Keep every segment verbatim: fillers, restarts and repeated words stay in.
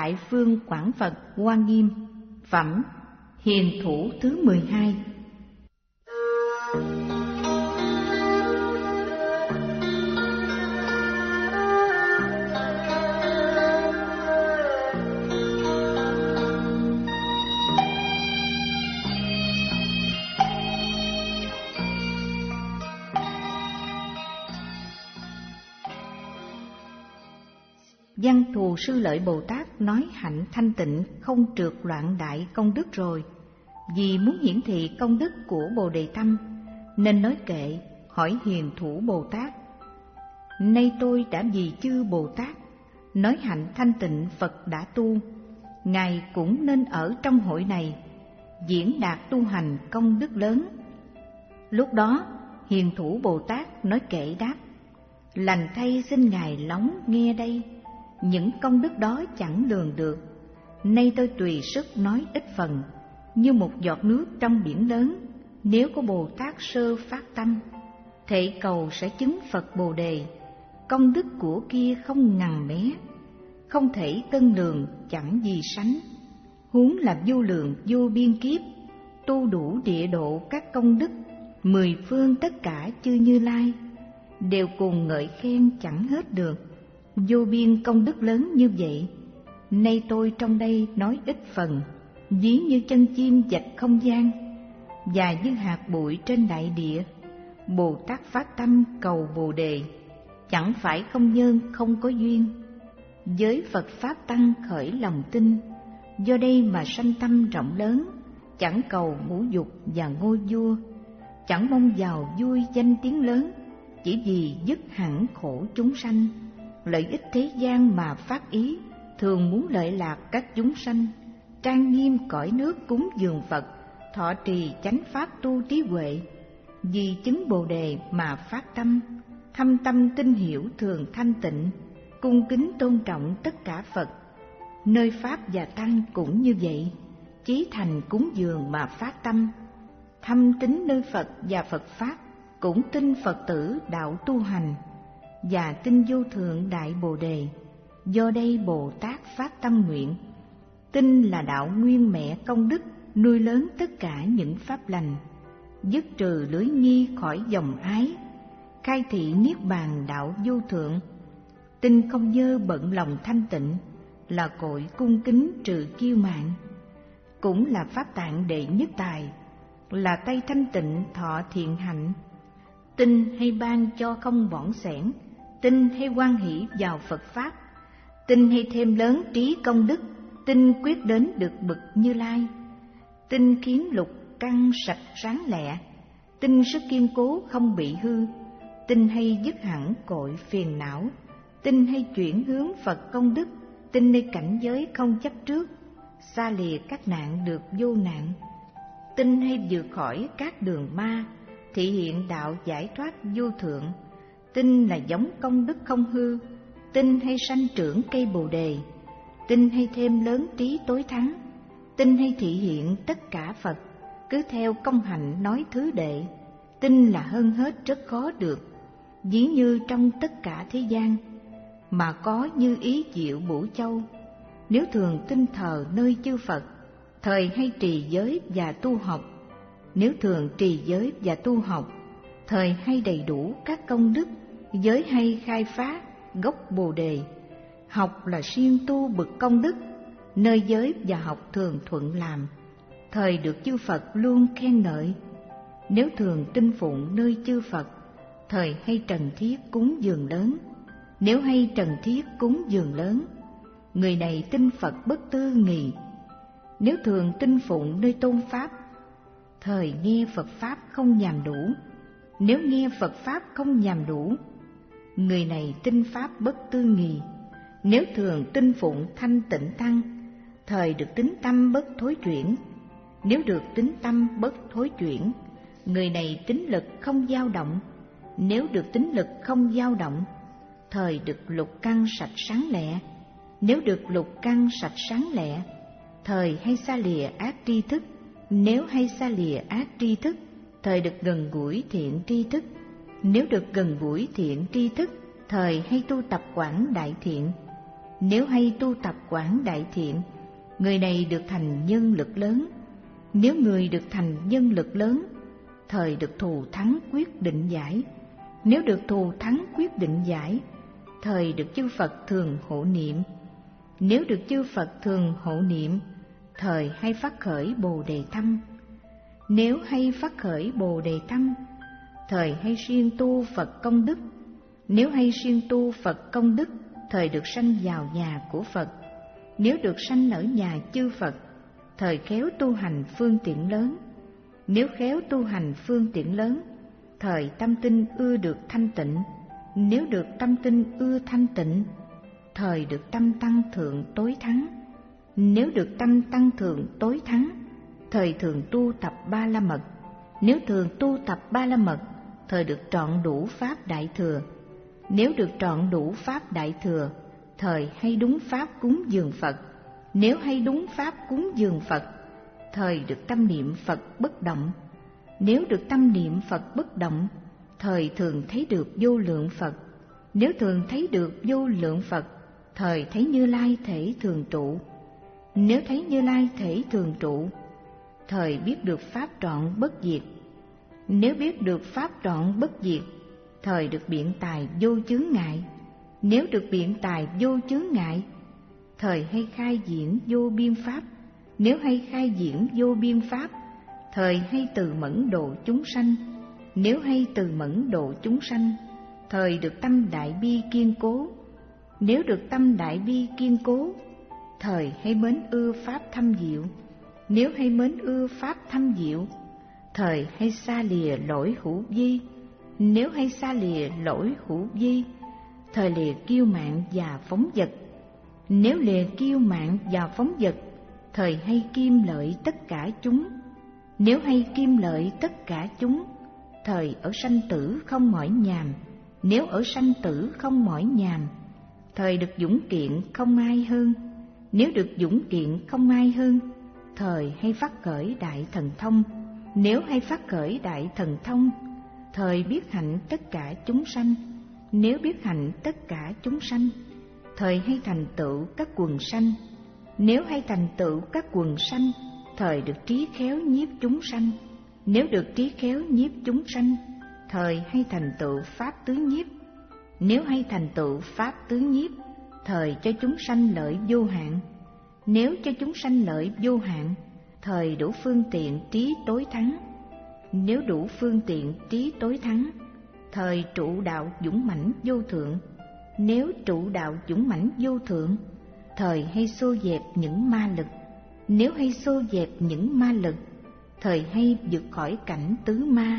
Đại Phương Quảng Phật Hoa Nghiêm. Phẩm Hiền Thủ thứ mười hai. Văn Thù Sư Lợi Bồ Tát nói hạnh thanh tịnh không trượt loạn đại công đức rồi. Vì muốn hiển thị công đức của Bồ Đề Tâm, nên nói kệ hỏi Hiền Thủ Bồ Tát: nay tôi đã vì chư Bồ Tát nói hạnh thanh tịnh Phật đã tu, Ngài cũng nên ở trong hội này, diễn đạt tu hành công đức lớn. Lúc đó Hiền Thủ Bồ Tát nói kệ đáp: lành thay xin Ngài lóng nghe đây, những công đức đó chẳng lường được. Nay tôi tùy sức nói ít phần, như một giọt nước trong biển lớn. Nếu có Bồ Tát sơ phát tâm, thệ cầu sẽ chứng Phật Bồ Đề. Công đức của kia không ngần mé, không thể cân lường chẳng gì sánh. Huống là vô lượng vô biên kiếp, tu đủ địa độ các công đức. Mười phương tất cả chư Như Lai, đều cùng ngợi khen chẳng hết được. Vô biên công đức lớn như vậy, nay tôi trong đây nói ít phần. Ví như chân chim dạch không gian, và như hạt bụi trên đại địa. Bồ Tát phát tâm cầu Bồ Đề, chẳng phải không nhân không có duyên. Với Phật Pháp Tăng khởi lòng tin, do đây mà sanh tâm rộng lớn. Chẳng cầu ngũ dục và ngôi vua, chẳng mong vào vui danh tiếng lớn. Chỉ vì dứt hẳn khổ chúng sanh, lợi ích thế gian mà phát ý. Thường muốn lợi lạc các chúng sanh, trang nghiêm cõi nước cúng dường Phật. Thọ trì chánh pháp tu trí huệ, vì chứng Bồ Đề mà phát tâm. Thâm tâm tin hiểu thường thanh tịnh, cung kính tôn trọng tất cả Phật. Nơi Pháp và Tăng cũng như vậy, chí thành cúng dường mà phát tâm. Thâm tín nơi Phật và Phật Pháp, cũng tin Phật tử đạo tu hành, và tin vô thượng đại Bồ Đề. Do đây Bồ Tát phát tâm nguyện, tin là đạo nguyên mẹ công đức, nuôi lớn tất cả những pháp lành. Dứt trừ lưới nghi khỏi dòng ái, khai thị niết bàn đạo vô thượng. Tin không dơ bận lòng thanh tịnh, là cội cung kính trừ kiêu mạn. Cũng là pháp tạng đệ nhất tài, là tay thanh tịnh thọ thiện hạnh. Tin hay ban cho không bỏng sẻn, tin hay hoan hỷ vào Phật Pháp. Tin hay thêm lớn trí công đức, tin quyết đến được bậc Như Lai. Tin khiến lục căn sạch sáng lẹ, tin sức kiên cố không bị hư. Tin hay dứt hẳn cội phiền não, tin hay chuyển hướng Phật công đức. Tin hay cảnh giới không chấp trước, xa lìa các nạn được vô nạn. Tin hay vượt khỏi các đường ma, thị hiện đạo giải thoát vô thượng. Tin là giống công đức không hư, tin hay sanh trưởng cây Bồ Đề. Tin hay thêm lớn trí tối thắng, tin hay thị hiện tất cả Phật. Cứ theo công hạnh nói thứ đệ, tin là hơn hết rất khó được. Ví như trong tất cả thế gian, mà có như ý diệu Bửu Châu. Nếu thường tin thờ nơi chư Phật, thời hay trì giới và tu học. Nếu thường trì giới và tu học, thời hay đầy đủ các công đức. Giới hay khai phá gốc Bồ Đề, học là siêng tu bậc công đức. Nơi giới và học thường thuận làm, thời được chư Phật luôn khen ngợi. Nếu thường tin phụng nơi chư Phật, thời hay trần thiết cúng dường lớn. Nếu hay trần thiết cúng dường lớn, người này tin Phật bất tư nghì. Nếu thường tin phụng nơi tôn Pháp, thời nghe Phật Pháp không nhàm đủ. Nếu nghe Phật Pháp không nhàm đủ, người này tin Pháp bất tư nghì. Nếu thường tin phụng thanh tịnh tăng, thời được tín tâm bất thối chuyển. Nếu được tín tâm bất thối chuyển, người này tín lực không dao động. Nếu được tín lực không dao động, thời được lục căn sạch sáng lẹ. Nếu được lục căn sạch sáng lẹ, thời hay xa lìa ác tri thức. Nếu hay xa lìa ác tri thức, thời được gần gũi thiện tri thức. Nếu được gần gũi thiện tri thức, thời hay tu tập quảng đại thiện. Nếu hay tu tập quảng đại thiện, người này được thành nhân lực lớn. Nếu người được thành nhân lực lớn, thời được thù thắng quyết định giải. Nếu được thù thắng quyết định giải, thời được chư Phật thường hộ niệm. Nếu được chư Phật thường hộ niệm, thời hay phát khởi Bồ Đề tâm. Nếu hay phát khởi Bồ Đề tâm, thời hay siêng tu Phật công đức. Nếu hay siêng tu Phật công đức, thời được sanh vào nhà của Phật. Nếu được sanh ở nhà chư Phật, thời khéo tu hành phương tiện lớn. Nếu khéo tu hành phương tiện lớn, thời tâm tinh ưa được thanh tịnh. Nếu được tâm tinh ưa thanh tịnh, thời được tâm tăng thượng tối thắng. Nếu được tâm tăng thượng tối thắng, thời thường tu tập ba la mật. Nếu thường tu tập ba la mật, thời được trọn đủ pháp đại thừa. Nếu được trọn đủ pháp đại thừa, thời hay đúng pháp cúng dường Phật. Nếu hay đúng pháp cúng dường Phật, thời được tâm niệm Phật bất động. Nếu được tâm niệm Phật bất động, thời thường thấy được vô lượng Phật. Nếu thường thấy được vô lượng Phật, thời thấy Như Lai thể thường trụ. Nếu thấy Như Lai thể thường trụ, thời biết được pháp trọn bất diệt. Nếu biết được pháp trọn bất diệt, thời được biện tài vô chướng ngại. Nếu được biện tài vô chướng ngại, thời hay khai diễn vô biên pháp. Nếu hay khai diễn vô biên pháp, thời hay từ mẫn độ chúng sanh. Nếu hay từ mẫn độ chúng sanh, thời được tâm đại bi kiên cố. Nếu được tâm đại bi kiên cố, thời hay mến ưa pháp thâm diệu. Nếu hay mến ưa pháp thâm diệu, thời hay xa lìa lỗi hữu vi. Nếu hay xa lìa lỗi hữu vi, thời lìa kiêu mạn và phóng dật. Nếu lìa kiêu mạn và phóng dật, thời hay kim lợi tất cả chúng. Nếu hay kim lợi tất cả chúng, thời ở sanh tử không mỏi nhàm. Nếu ở sanh tử không mỏi nhàm, thời được dũng kiện không ai hơn. Nếu được dũng kiện không ai hơn, thời hay phát khởi đại thần thông. Nếu hay phát khởi đại thần thông, thời biết hạnh tất cả chúng sanh. Nếu biết hạnh tất cả chúng sanh, thời hay thành tựu các quần sanh. Nếu hay thành tựu các quần sanh, thời được trí khéo nhiếp chúng sanh. Nếu được trí khéo nhiếp chúng sanh, thời hay thành tựu pháp tứ nhiếp. Nếu hay thành tựu pháp tứ nhiếp, thời cho chúng sanh lợi vô hạn. Nếu cho chúng sanh lợi vô hạn, thời đủ phương tiện trí tối thắng. Nếu đủ phương tiện trí tối thắng, thời trụ đạo dũng mãnh vô thượng. Nếu trụ đạo dũng mãnh vô thượng, thời hay xô dẹp những ma lực. Nếu hay xô dẹp những ma lực, thời hay vượt khỏi cảnh tứ ma.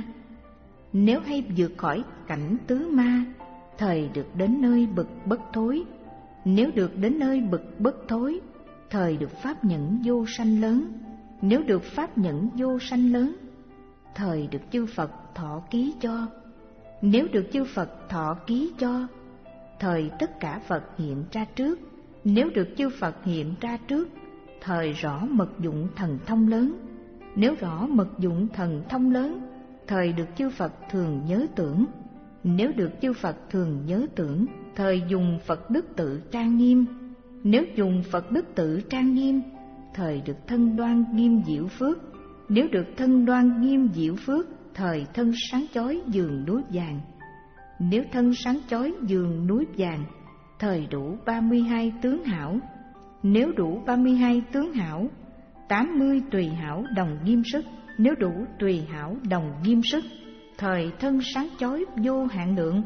Nếu hay vượt khỏi cảnh tứ ma, thời được đến nơi bực bất thối. Nếu được đến nơi bực bất thối, thời được pháp nhẫn vô sanh lớn. Nếu được pháp nhẫn vô sanh lớn, thời được chư Phật thọ ký cho. Nếu được chư Phật thọ ký cho, thời tất cả Phật hiện ra trước. Nếu được chư Phật hiện ra trước, thời rõ mật dụng thần thông lớn. Nếu rõ mật dụng thần thông lớn, thời được chư Phật thường nhớ tưởng. Nếu được chư Phật thường nhớ tưởng, thời dùng Phật đức tự trang nghiêm. Nếu dùng Phật đức tự trang nghiêm, thời được thân đoan nghiêm diệu phước. Nếu được thân đoan nghiêm diệu phước, thời thân sáng chói giường núi vàng. Nếu thân sáng chói giường núi vàng, thời đủ ba mươi hai tướng hảo. Nếu đủ ba mươi hai tướng hảo, tám mươi tùy hảo đồng nghiêm sức. Nếu đủ tùy hảo đồng nghiêm sức, thời thân sáng chói vô hạn lượng.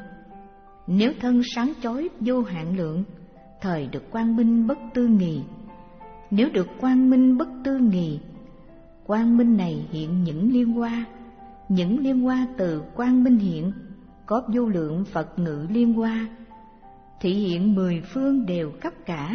Nếu thân sáng chói vô hạn lượng, thời được quang minh bất tư nghì. Nếu được quang minh bất tư nghì, quang minh này hiện những liên hoa. Những liên hoa từ quang minh hiện, có vô lượng Phật ngự liên hoa. Thị hiện mười phương đều khắp cả,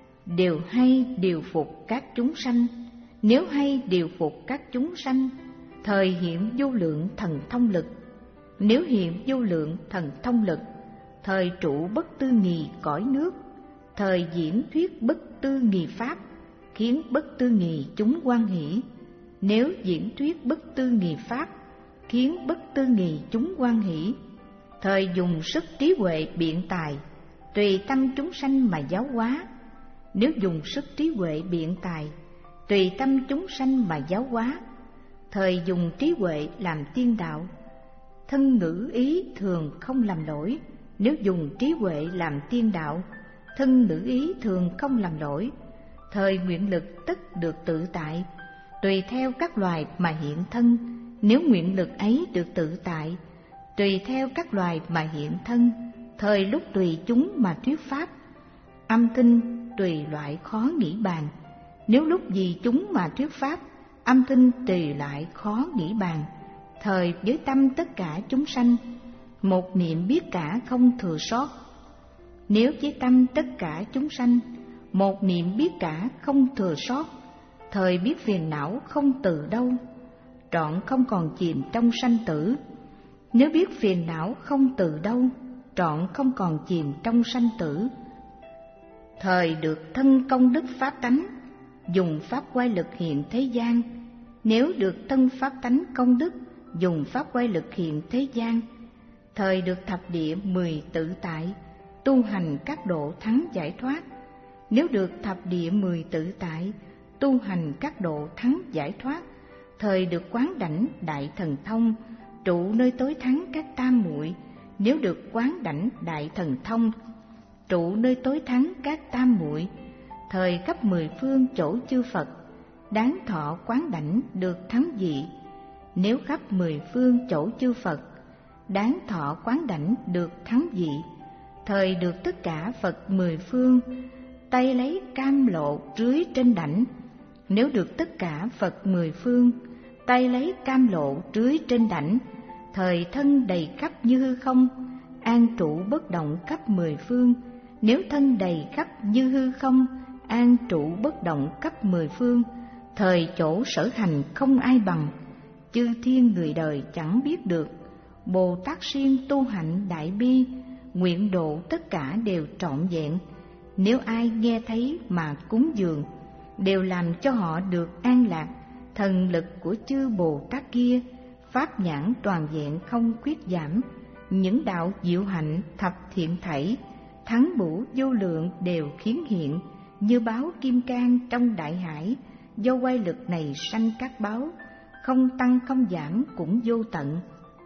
đều hay điều phục các chúng sanh. Nếu hay điều phục các chúng sanh, thời hiện vô lượng thần thông lực. Nếu hiện vô lượng thần thông lực, thời trụ bất tư nghì cõi nước. Thời diễn thuyết bất tư nghì pháp, khiến bất tư nghì chúng hoan hỷ. Nếu diễn thuyết bất tư nghì pháp, khiến bất tư nghì chúng hoan hỷ, thời dùng sức trí huệ biện tài, tùy tâm chúng sanh mà giáo hóa. Nếu dùng sức trí huệ biện tài, tùy tâm chúng sanh mà giáo hóa. Thời dùng trí huệ làm tiên đạo, thân ngữ ý thường không làm lỗi. Nếu dùng trí huệ làm tiên đạo, thân ngữ ý thường không làm lỗi. Thời nguyện lực tức được tự tại, tùy theo các loài mà hiện thân. Nếu nguyện lực ấy được tự tại, tùy theo các loài mà hiện thân. Thời lúc tùy chúng mà thuyết pháp, âm thanh tùy loại khó nghĩ bàn. Nếu lúc vì chúng mà thuyết pháp, âm thanh tùy lại khó nghĩ bàn. Thời với tâm tất cả chúng sanh, một niệm biết cả không thừa sót. Nếu với tâm tất cả chúng sanh, một niệm biết cả không thừa sót. Thời biết phiền não không từ đâu, trọn không còn chìm trong sanh tử. Nếu biết phiền não không từ đâu, trọn không còn chìm trong sanh tử. Thời được thân công đức pháp tánh, dùng pháp quay lực hiện thế gian. Nếu được thân pháp tánh công đức, dùng pháp quay lực hiện thế gian. Thời được thập địa mười tự tại, tu hành các độ thắng giải thoát. Nếu được thập địa mười tự tại, tu hành các độ thắng giải thoát. Thời được quán đảnh đại thần thông, trụ nơi tối thắng các tam muội. Nếu được quán đảnh đại thần thông, trụ nơi tối thắng các tam muội. Thời khắp mười phương chỗ chư Phật, đáng thọ quán đảnh được thắng dị. Nếu khắp mười phương chỗ chư Phật, đáng thọ quán đảnh được thắng dị. Thời được tất cả Phật mười phương, tay lấy cam lộ rưới trên đảnh. Nếu được tất cả Phật mười phương, tay lấy cam lộ rưới trên đảnh. Thời thân đầy khắp như hư không, an trụ bất động khắp mười phương. Nếu thân đầy khắp như hư không, an trụ bất động khắp mười phương. Thời chỗ sở hành không ai bằng, chư thiên người đời chẳng biết được. Bồ Tát siêng tu hạnh đại bi, nguyện độ tất cả đều trọn vẹn. Nếu ai nghe thấy mà cúng dường, đều làm cho họ được an lạc. Thần lực của chư Bồ Tát kia, pháp nhãn toàn vẹn không khuyết giảm. Những đạo diệu hạnh thập thiện thảy, thắng bửu vô lượng đều khiến hiện. Như báo kim cang trong đại hải, do quay lực này sanh các báo, không tăng không giảm cũng vô tận.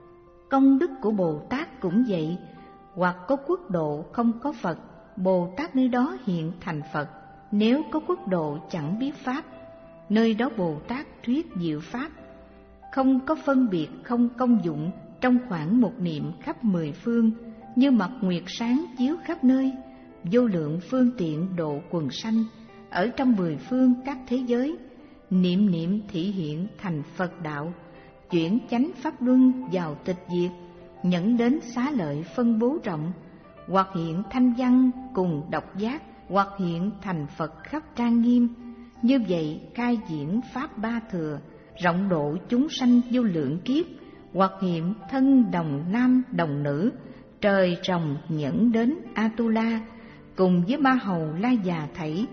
Công đức của Bồ Tát cũng vậy, hoặc có quốc độ không có Phật, Bồ Tát nơi đó hiện thành Phật. Nếu có quốc độ chẳng biết Pháp, nơi đó Bồ Tát thuyết diệu Pháp. Không có phân biệt, không công dụng, trong khoảng một niệm khắp mười phương, như mặt nguyệt sáng chiếu khắp nơi, vô lượng phương tiện độ quần sanh. Ở trong mười phương các thế giới, niệm niệm thị hiện thành Phật đạo, chuyển chánh pháp luân vào tịch diệt, nhẫn đến xá lợi phân bố rộng. Hoặc hiện thanh văn cùng độc giác, hoặc hiện thành Phật khắp trang nghiêm. Như vậy khai diễn pháp ba thừa, rộng độ chúng sanh vô lượng kiếp. Hoặc hiện thân đồng nam đồng nữ, trời rồng nhẫn đến Atula, cùng với ba hầu la già thảy.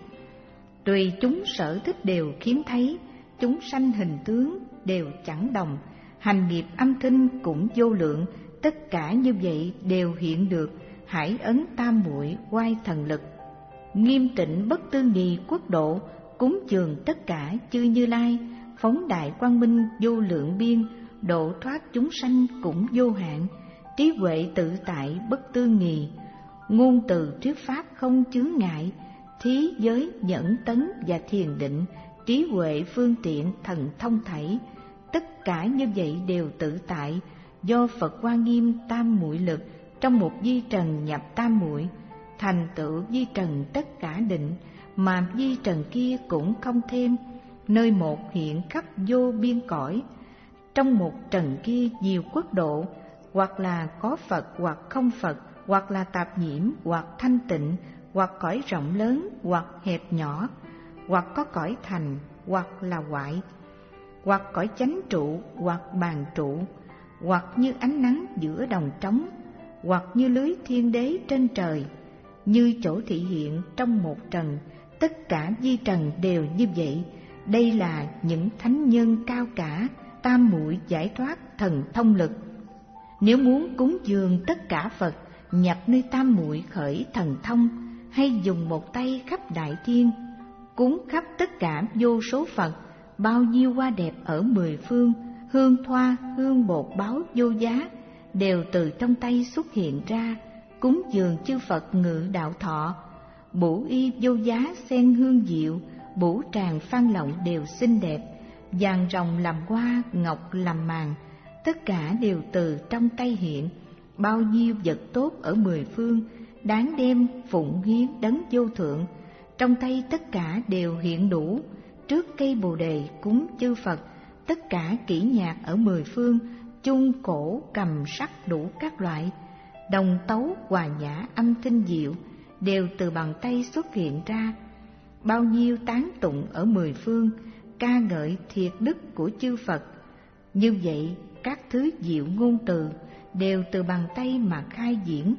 Tùy chúng sở thích đều khiếm thấy, chúng sanh hình tướng đều chẳng đồng. Hành nghiệp âm thanh cũng vô lượng, tất cả như vậy đều hiện được. Hải ấn tam muội quay thần lực, nghiêm tịnh bất tư nghì quốc độ, cúng dường tất cả chư Như Lai. Phóng đại quang minh vô lượng biên, độ thoát chúng sanh cũng vô hạn. Trí huệ tự tại bất tư nghì, ngôn từ thuyết pháp không chướng ngại. Thí giới nhẫn tấn và thiền định, trí huệ phương tiện thần thông thảy. Tất cả như vậy đều tự tại, do Phật Hoa Nghiêm tam muội lực trong một vi trần nhập tam muội, thành tựu vi trần tất cả định, mà vi trần kia cũng không thêm. Nơi một hiện khắp vô biên cõi, trong một trần kia nhiều quốc độ, hoặc là có Phật hoặc không Phật, hoặc là tạp nhiễm hoặc thanh tịnh, hoặc cõi rộng lớn hoặc hẹp nhỏ, hoặc có cõi thành hoặc là hoại, hoặc cõi chánh trụ hoặc bàn trụ, hoặc như ánh nắng giữa đồng trống, hoặc như lưới thiên đế trên trời. Như chỗ thị hiện trong một trần, tất cả vi trần đều như vậy. Đây là những thánh nhân cao cả, tam muội giải thoát thần thông lực. Nếu muốn cúng dường tất cả Phật, nhập nơi tam muội khởi thần thông, hay dùng một tay khắp đại thiên, cúng khắp tất cả vô số Phật, bao nhiêu hoa đẹp ở mười phương, hương thoa, hương bột báo vô giá, đều từ trong tay xuất hiện ra, cúng dường chư Phật ngự đạo thọ. Bủ y vô giá sen hương diệu, bủ tràng phan lộng đều xinh đẹp, vàng rồng làm hoa, ngọc làm màn, tất cả đều từ trong tay hiện. Bao nhiêu vật tốt ở mười phương, đáng đem phụng hiến đấng vô thượng, trong tay tất cả đều hiện đủ. Trước cây bồ đề cúng chư Phật, tất cả kỹ nhạc ở mười phương, chung cổ cầm sắc đủ các loại, đồng tấu hòa nhã âm thanh diệu, đều từ bàn tay xuất hiện ra. Bao nhiêu tán tụng ở mười phương, ca ngợi thiệt đức của chư Phật. Như vậy các thứ diệu ngôn từ đều từ bàn tay mà khai diễn.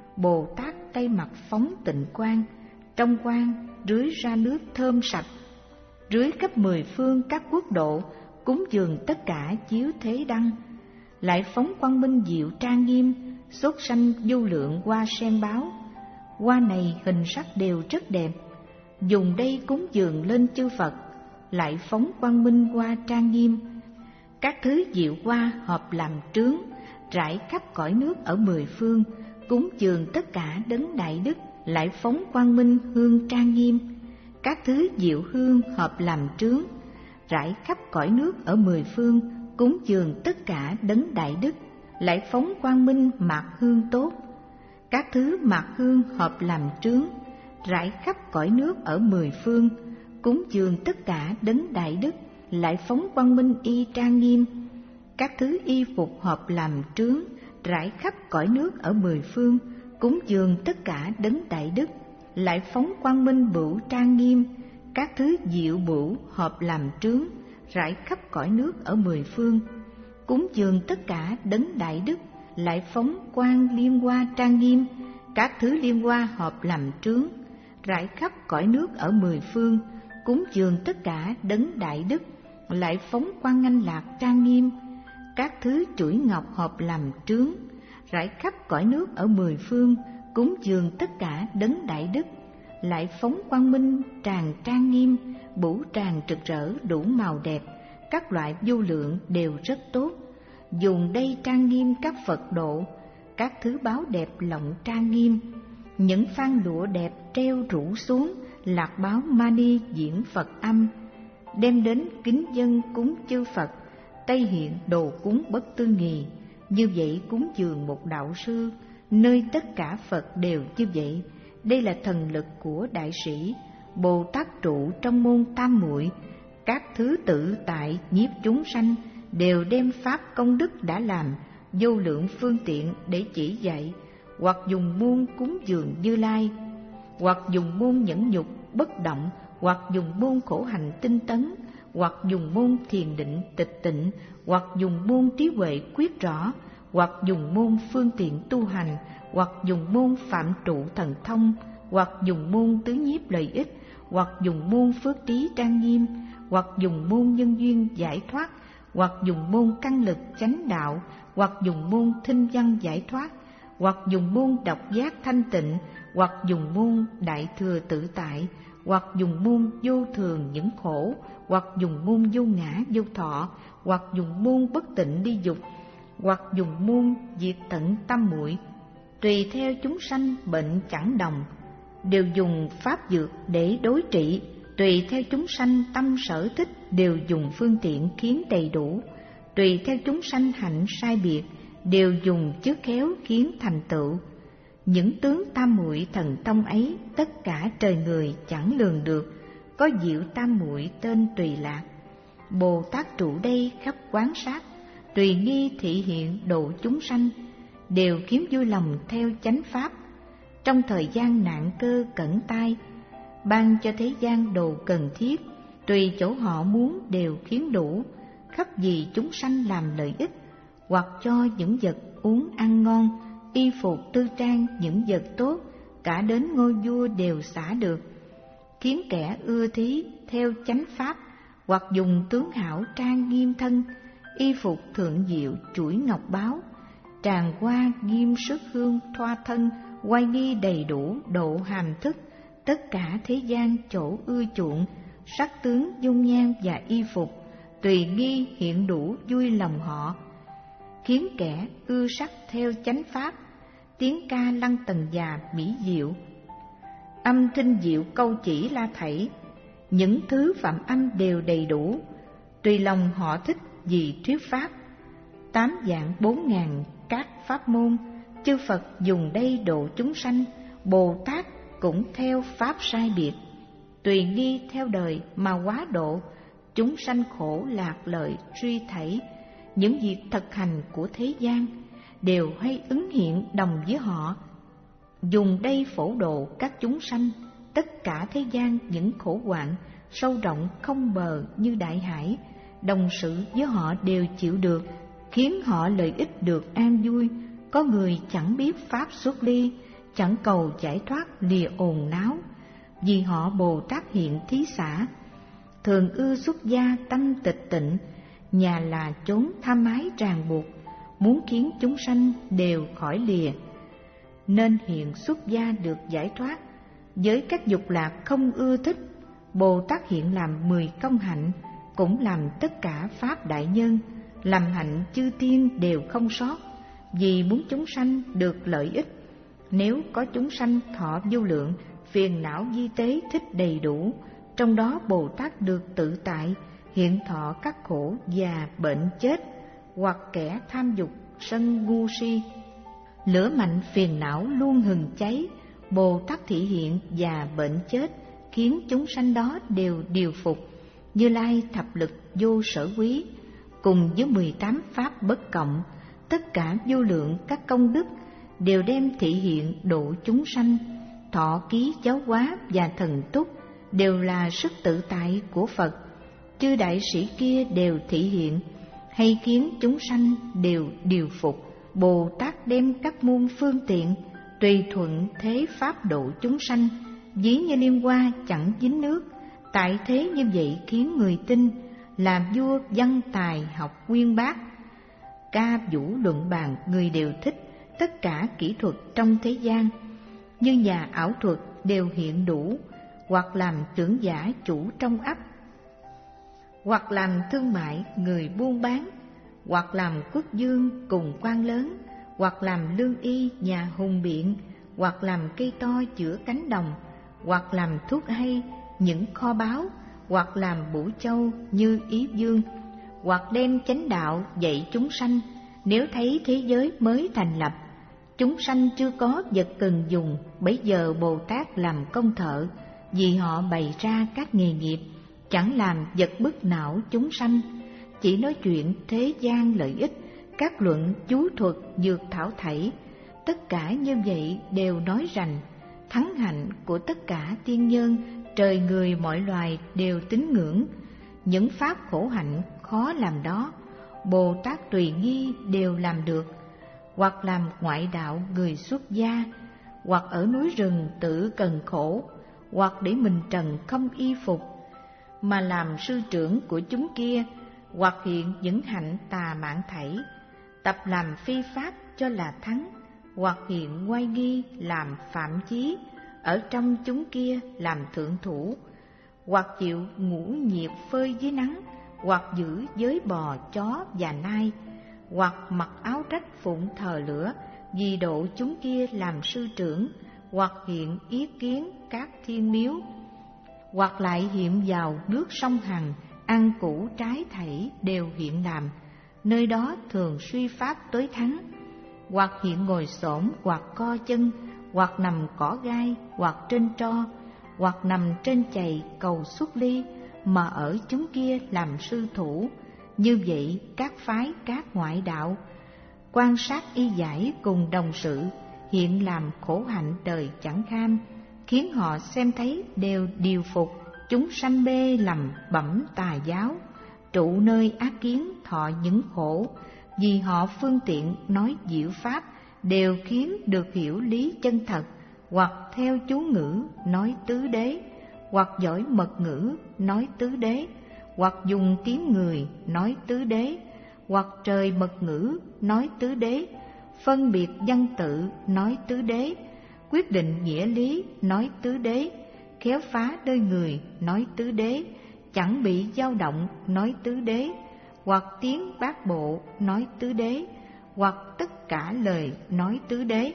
Bồ Tát tay mặt phóng tịnh quang, trong quang rưới ra nước thơm sạch, rưới khắp mười phương các quốc độ, cúng dường tất cả chiếu thế đăng. Lại phóng quang minh diệu trang nghiêm, xuất sanh vô lượng hoa sen báo. Hoa này hình sắc đều rất đẹp, dùng đây cúng dường lên chư Phật. Lại phóng quang minh hoa trang nghiêm, các thứ diệu hoa hợp làm trướng, rải khắp cõi nước ở mười phương, cúng dường tất cả đấng đại đức. Lại phóng quang minh hương trang nghiêm, các thứ diệu hương hợp làm trướng, rải khắp cõi nước ở mười phương, cúng dường tất cả đấng đại đức. Lại phóng quang minh mạt hương tốt, các thứ mạt hương hợp làm trướng, rải khắp cõi nước ở mười phương, cúng dường tất cả đấng đại đức. Lại phóng quang minh y trang nghiêm, các thứ y phục hợp làm trướng, rải khắp cõi nước ở mười phương, cúng dường tất cả đấng đại đức. Lại phóng quang minh bửu trang nghiêm, các thứ diệu bửu hợp làm trướng, rải khắp cõi nước ở mười phương, cúng dường tất cả đấng đại đức. Lại phóng quang liên hoa trang nghiêm, các thứ liên hoa hợp làm trướng, rải khắp cõi nước ở mười phương, cúng dường tất cả đấng đại đức. Lại phóng quang anh lạc trang nghiêm, các thứ chuỗi ngọc hợp làm trướng, rải khắp cõi nước ở mười phương, cúng dường tất cả đấng đại đức. Lại phóng quang minh tràng trang nghiêm, bửu tràng rực rỡ đủ màu đẹp, các loại vô lượng đều rất tốt, dùng đây trang nghiêm các Phật độ. Các thứ báo đẹp lộng trang nghiêm, những phan lụa đẹp treo rủ xuống, lạc báo mani diễn Phật âm, đem đến kính dân cúng chư Phật. Tây hiện đồ cúng bất tư nghì, như vậy cúng dường một đạo sư, nơi tất cả Phật đều như vậy. Đây là thần lực của đại sĩ Bồ Tát trụ trong môn tam muội. Các thứ tự tại nhiếp chúng sanh đều đem pháp công đức đã làm vô lượng phương tiện để chỉ dạy, hoặc dùng môn cúng dường Như Lai, hoặc dùng môn nhẫn nhục bất động, hoặc dùng môn khổ hành tinh tấn, hoặc dùng môn thiền định tịch tịnh, hoặc dùng môn trí huệ quyết rõ, hoặc dùng môn phương tiện tu hành, hoặc dùng môn phạm trụ thần thông, hoặc dùng môn tứ nhiếp lợi ích, hoặc dùng môn phước trí trang nghiêm, hoặc dùng môn nhân duyên giải thoát, hoặc dùng môn căn lực chánh đạo, hoặc dùng môn thinh văn giải thoát, hoặc dùng môn độc giác thanh tịnh, hoặc dùng môn đại thừa tự tại, hoặc dùng môn vô thường những khổ, hoặc dùng môn vô ngã vô thọ, hoặc dùng môn bất tịnh ly dục, hoặc dùng môn diệt tận tâm muội. Tùy theo chúng sanh bệnh chẳng đồng, đều dùng pháp dược để đối trị. Tùy theo chúng sanh tâm sở thích, đều dùng phương tiện khiến đầy đủ. Tùy theo chúng sanh hạnh sai biệt, đều dùng chức khéo khiến thành tựu. Những tướng tam muội thần thông ấy, tất cả trời người chẳng lường được. Có diệu tam muội tên Tùy Lạc, Bồ Tát trụ đây khắp quán sát, tùy nghi thị hiện độ chúng sanh, đều khiến vui lòng theo chánh pháp. Trong thời gian nạn cơ cẩn tai, ban cho thế gian đồ cần thiết, tùy chỗ họ muốn đều khiến đủ, khắp vì chúng sanh làm lợi ích, hoặc cho những vật uống ăn ngon, y phục tư trang những vật tốt, cả đến ngôi vua đều xả được, khiến kẻ ưa thí theo chánh pháp, hoặc dùng tướng hảo trang nghiêm thân, y phục thượng diệu chuỗi ngọc báo, tràng hoa nghiêm sức hương thoa thân, oai nghi đầy đủ độ hàm thức, tất cả thế gian chỗ ưa chuộng, sắc tướng dung nhan và y phục, tùy nghi hiện đủ vui lòng họ, khiến kẻ ưa sắc theo chánh pháp, tiếng ca lăng tần già mỹ diệu, âm thanh diệu câu chỉ la thảy, những thứ phạm âm đều đầy đủ, tùy lòng họ thích vì thuyết pháp. Tám vạn bốn ngàn các pháp môn, chư Phật dùng đây độ chúng sanh, Bồ Tát cũng theo pháp sai biệt, tùy nghi theo đời mà quá độ, chúng sanh khổ lạc lợi suy thảy. Những việc thực hành của thế gian đều hay ứng hiện đồng với họ, dùng đây phổ độ các chúng sanh. Tất cả thế gian những khổ hoạn sâu rộng không bờ như đại hải, đồng sự với họ đều chịu được, khiến họ lợi ích được an vui. Có người chẳng biết pháp xuất ly, chẳng cầu giải thoát lìa ồn náo, vì họ Bồ Tát hiện thí xã, thường ưa xuất gia tâm tịch tịnh, nhà là chốn tham ái ràng buộc, muốn khiến chúng sanh đều khỏi lìa, nên hiện xuất gia được giải thoát. Với các dục lạc không ưa thích, Bồ Tát hiện làm mười công hạnh, cũng làm tất cả pháp đại nhân, làm hạnh chư tiên đều không sót, vì muốn chúng sanh được lợi ích. Nếu có chúng sanh thọ vô lượng, phiền não di tế thích đầy đủ, trong đó Bồ Tát được tự tại, hiện thọ các khổ già bệnh chết, hoặc kẻ tham dục sân ngu si, lửa mạnh phiền não luôn hừng cháy, Bồ Tát thị hiện già bệnh chết, khiến chúng sanh đó đều điều phục. Như Lai thập lực vô sở quý, cùng với mười tám pháp bất cộng, tất cả vô lượng các công đức đều đem thị hiện độ chúng sanh. Thọ ký giáo hóa và thần túc đều là sức tự tại của Phật, chư đại sĩ kia đều thị hiện, hay khiến chúng sanh đều điều phục. Bồ Tát đem các môn phương tiện, tùy thuận thế pháp độ chúng sanh, ví như liên hoa chẳng dính nước. Tại thế như vậy khiến người tin, làm vua văn tài học uyên bác, ca vũ luận bàn người đều thích. Tất cả kỹ thuật trong thế gian, như nhà ảo thuật đều hiện đủ, hoặc làm trưởng giả chủ trong ấp, hoặc làm thương mại người buôn bán, hoặc làm quốc vương cùng quan lớn, hoặc làm lương y nhà hùng biện, hoặc làm cây to chữa cánh đồng, hoặc làm thuốc hay những kho báu, hoặc làm bửu châu như ý vương, hoặc đem chánh đạo dạy chúng sanh. Nếu thấy thế giới mới thành lập, chúng sanh chưa có vật cần dùng, bấy giờ Bồ Tát làm công thợ, vì họ bày ra các nghề nghiệp, chẳng làm vật bức não chúng sanh, chỉ nói chuyện thế gian lợi ích, các luận chú thuật dược thảo thảy. Tất cả như vậy đều nói rằng thắng hạnh của tất cả tiên nhân, trời người mọi loài đều tín ngưỡng. Những pháp khổ hạnh khó làm đó, Bồ Tát tùy nghi đều làm được, hoặc làm ngoại đạo người xuất gia, hoặc ở núi rừng tự cần khổ, hoặc để mình trần không y phục, mà làm sư trưởng của chúng kia, hoặc hiện những hạnh tà mạn thảy, tập làm phi pháp cho là thắng, hoặc hiện ngoai nghi làm phạm chí, ở trong chúng kia làm thượng thủ, hoặc chịu ngũ nhiệt phơi dưới nắng, hoặc giữ giới bò chó và nai, hoặc mặc áo rách phụng thờ lửa, vì độ chúng kia làm sư trưởng, hoặc hiện ý kiến các thiên miếu, hoặc lại hiện vào nước sông Hằng, ăn củ trái thảy đều hiện làm, nơi đó thường suy pháp tối thắng, hoặc hiện ngồi xổm, hoặc co chân, hoặc nằm cỏ gai, hoặc trên tro, hoặc nằm trên chày cầu xuất ly, mà ở chúng kia làm sư thủ. Như vậy các phái các ngoại đạo quan sát y giải cùng đồng sự, hiện làm khổ hạnh đời chẳng kham, khiến họ xem thấy đều điều phục. Chúng sanh mê lầm bẩm tà giáo, trụ nơi ác kiến thọ những khổ, vì họ phương tiện nói diệu pháp, đều khiến được hiểu lý chân thật, hoặc theo chú ngữ nói tứ đế, hoặc giỏi mật ngữ nói tứ đế, hoặc dùng tiếng người nói tứ đế, hoặc trời mật ngữ nói tứ đế, phân biệt văn tự nói tứ đế, quyết định nghĩa lý nói tứ đế, khéo phá đời người nói tứ đế, chẳng bị dao động nói tứ đế, hoặc tiếng bát bộ nói tứ đế, hoặc tất cả lời nói tứ đế.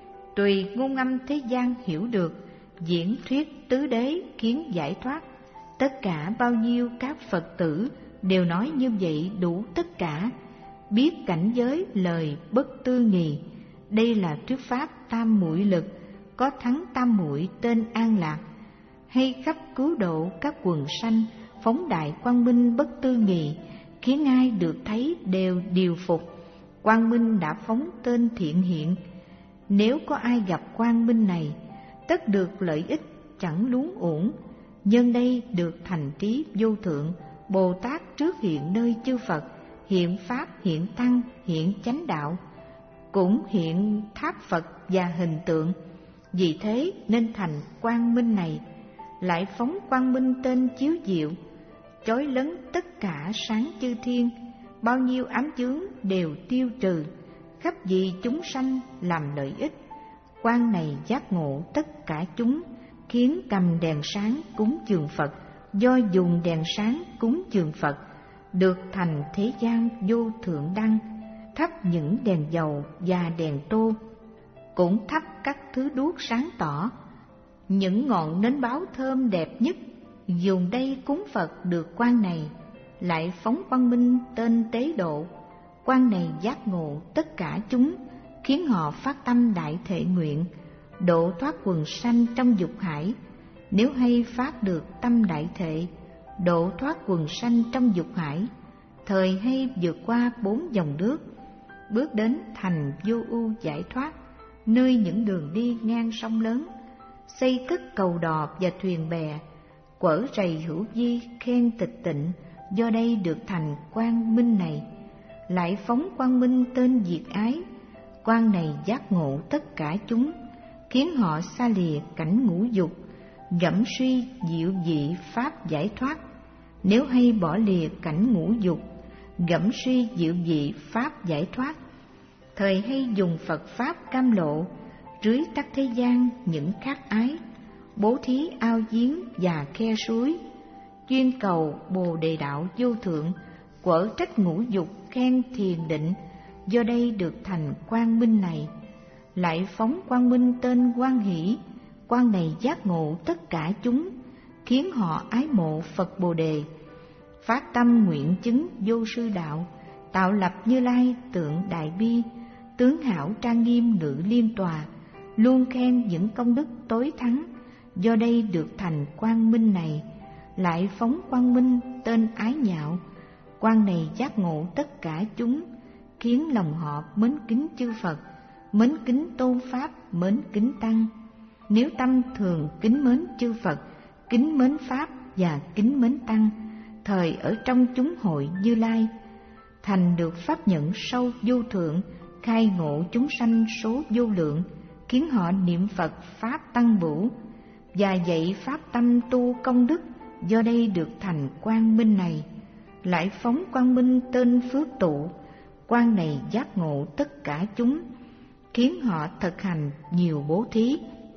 Tùy ngôn âm thế gian hiểu được, diễn thuyết tứ đế khiến giải thoát. Tất cả bao nhiêu các Phật tử đều nói như vậy đủ tất cả, biết cảnh giới lời bất tư nghì. Đây là thuyết pháp tam muội lực, có thắng tam muội tên An Lạc, hay khắp cứu độ các quần sanh, phóng đại quang minh bất tư nghì, khiến ai được thấy đều điều phục. Quang minh đã phóng tên Thiện Hiện, nếu có ai gặp quang minh này, tất được lợi ích chẳng luống uổng. Nhân đây được thành trí vô thượng, Bồ Tát trước hiện nơi chư Phật, hiện Pháp, hiện Tăng, hiện chánh đạo, cũng hiện tháp Phật và hình tượng. Vì thế nên thành quang minh này, lại phóng quang minh tên chiếu diệu, chói lấn tất cả sáng chư thiên, bao nhiêu ám chướng đều tiêu trừ, khắp vì chúng sanh làm lợi ích. Quang này giác ngộ tất cả chúng, khiến cầm đèn sáng cúng dường Phật, do dùng đèn sáng cúng dường Phật, được thành thế gian vô thượng đăng. Thắp những đèn dầu và đèn tô, cũng thắp các thứ đuốc sáng tỏ, những ngọn nến báo thơm đẹp nhất, dùng đây cúng Phật được quang này, lại phóng quang minh tên tế độ. Quang này giác ngộ tất cả chúng, khiến họ phát tâm đại thệ nguyện, độ thoát quần sanh trong dục hải. Nếu hay phát được tâm đại thệ, độ thoát quần sanh trong dục hải, thời hay vượt qua bốn dòng nước, bước đến thành vô ưu giải thoát, nơi những đường đi ngang sông lớn, xây cất cầu đò và thuyền bè, quở rầy hữu vi khen tịch tịnh. Do đây được thành quang minh này, lại phóng quang minh tên diệt ái. Quang này giác ngộ tất cả chúng, khiến họ xa lìa cảnh ngũ dục, gẫm suy diệu dị pháp giải thoát. Nếu hay bỏ lìa cảnh ngũ dục, gẫm suy diệu dị pháp giải thoát, thời hay dùng Phật pháp cam lộ, rưới tắt thế gian những khát ái, bố thí ao giếng và khe suối, chuyên cầu bồ đề đạo vô thượng, quở trách ngũ dục khen thiền định. Do đây được thành quang minh này, lại phóng quang minh tên Quan Hỷ. Quang này giác ngộ tất cả chúng, khiến họ ái mộ Phật Bồ Đề, phát tâm nguyện chứng vô sư đạo, tạo lập Như Lai tượng đại bi, tướng hảo trang nghiêm ngự liên tòa, luôn khen những công đức tối thắng. Do đây được thành quang minh này, lại phóng quang minh tên ái nhạo. Quang này giác ngộ tất cả chúng, khiến lòng họ mến kính chư Phật, mến kính tôn pháp, mến kính tăng. Nếu tâm thường kính mến chư Phật, kính mến pháp và kính mến tăng, thời ở trong chúng hội Như Lai, thành được pháp nhận sâu vô thượng, khai ngộ chúng sanh số vô lượng, khiến họ niệm Phật pháp tăng vũ, và dạy pháp tâm tu công đức. Do đây được thành quang minh này, lại phóng quang minh tên phước tụ. Quang này giác ngộ tất cả chúng, khiến họ thực hành nhiều bố thí,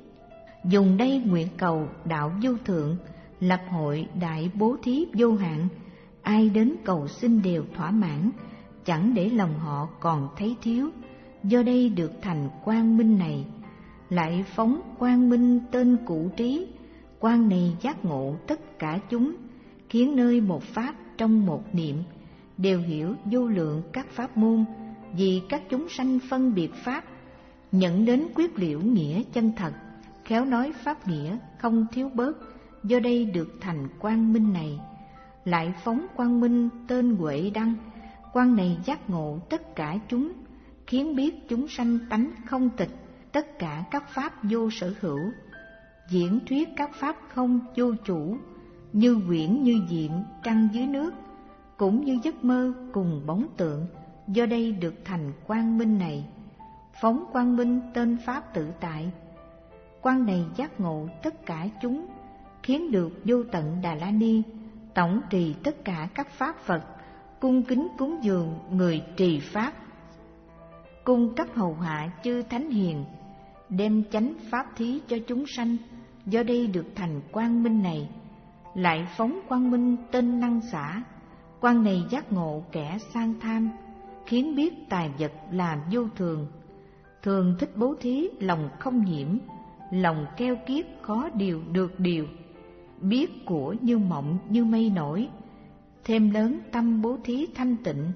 dùng đây nguyện cầu đạo vô thượng, lập hội đại bố thí vô hạn. Ai đến cầu xin đều thỏa mãn, chẳng để lòng họ còn thấy thiếu. Do đây được thành quang minh này, lại phóng quang minh tên cụ trí. Quang này giác ngộ tất cả chúng, khiến nơi một pháp trong một niệm, đều hiểu vô lượng các pháp môn, vì các chúng sanh phân biệt pháp, nhận đến quyết liễu nghĩa chân thật, khéo nói pháp nghĩa không thiếu bớt. Do đây được thành quang minh này, lại phóng quang minh tên Huệ Đăng. Quang này giác ngộ tất cả chúng, khiến biết chúng sanh tánh không tịch, tất cả các pháp vô sở hữu, diễn thuyết các pháp không vô chủ, như quyển như diện trăng dưới nước, cũng như giấc mơ cùng bóng tượng. Do đây được thành quang minh này, phóng quang minh tên pháp tự tại. Quang này giác ngộ tất cả chúng, khiến được vô tận Đà La Ni, tổng trì tất cả các pháp Phật, cung kính cúng dường người trì pháp. cung cấp hầu hạ chư thánh hiền, đem chánh pháp thí cho chúng sanh, do đây được thành quang minh này. Lại phóng quang minh tên năng xả, quang này giác ngộ kẻ sang tham, khiến biết tài vật là vô thường. Thường thích bố thí lòng không nhiễm, lòng keo kiết khó điều được điều. Biết của như mộng như mây nổi, thêm lớn tâm bố thí thanh tịnh.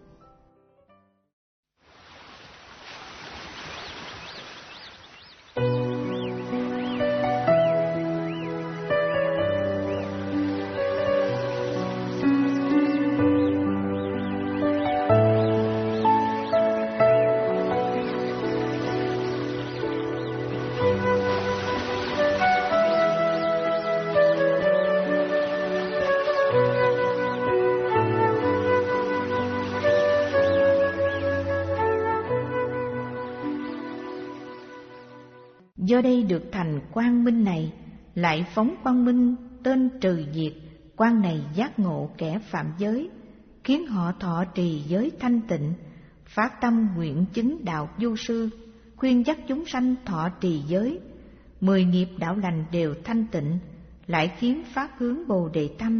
Do đây được thành quang minh này, lại phóng quang minh tên trừ diệt, quang này giác ngộ kẻ phạm giới, khiến họ thọ trì giới thanh tịnh, phát tâm nguyện chứng đạo du sư, khuyên dắt chúng sanh thọ trì giới. Mười nghiệp đạo lành đều thanh tịnh, lại khiến phát hướng bồ đề tâm.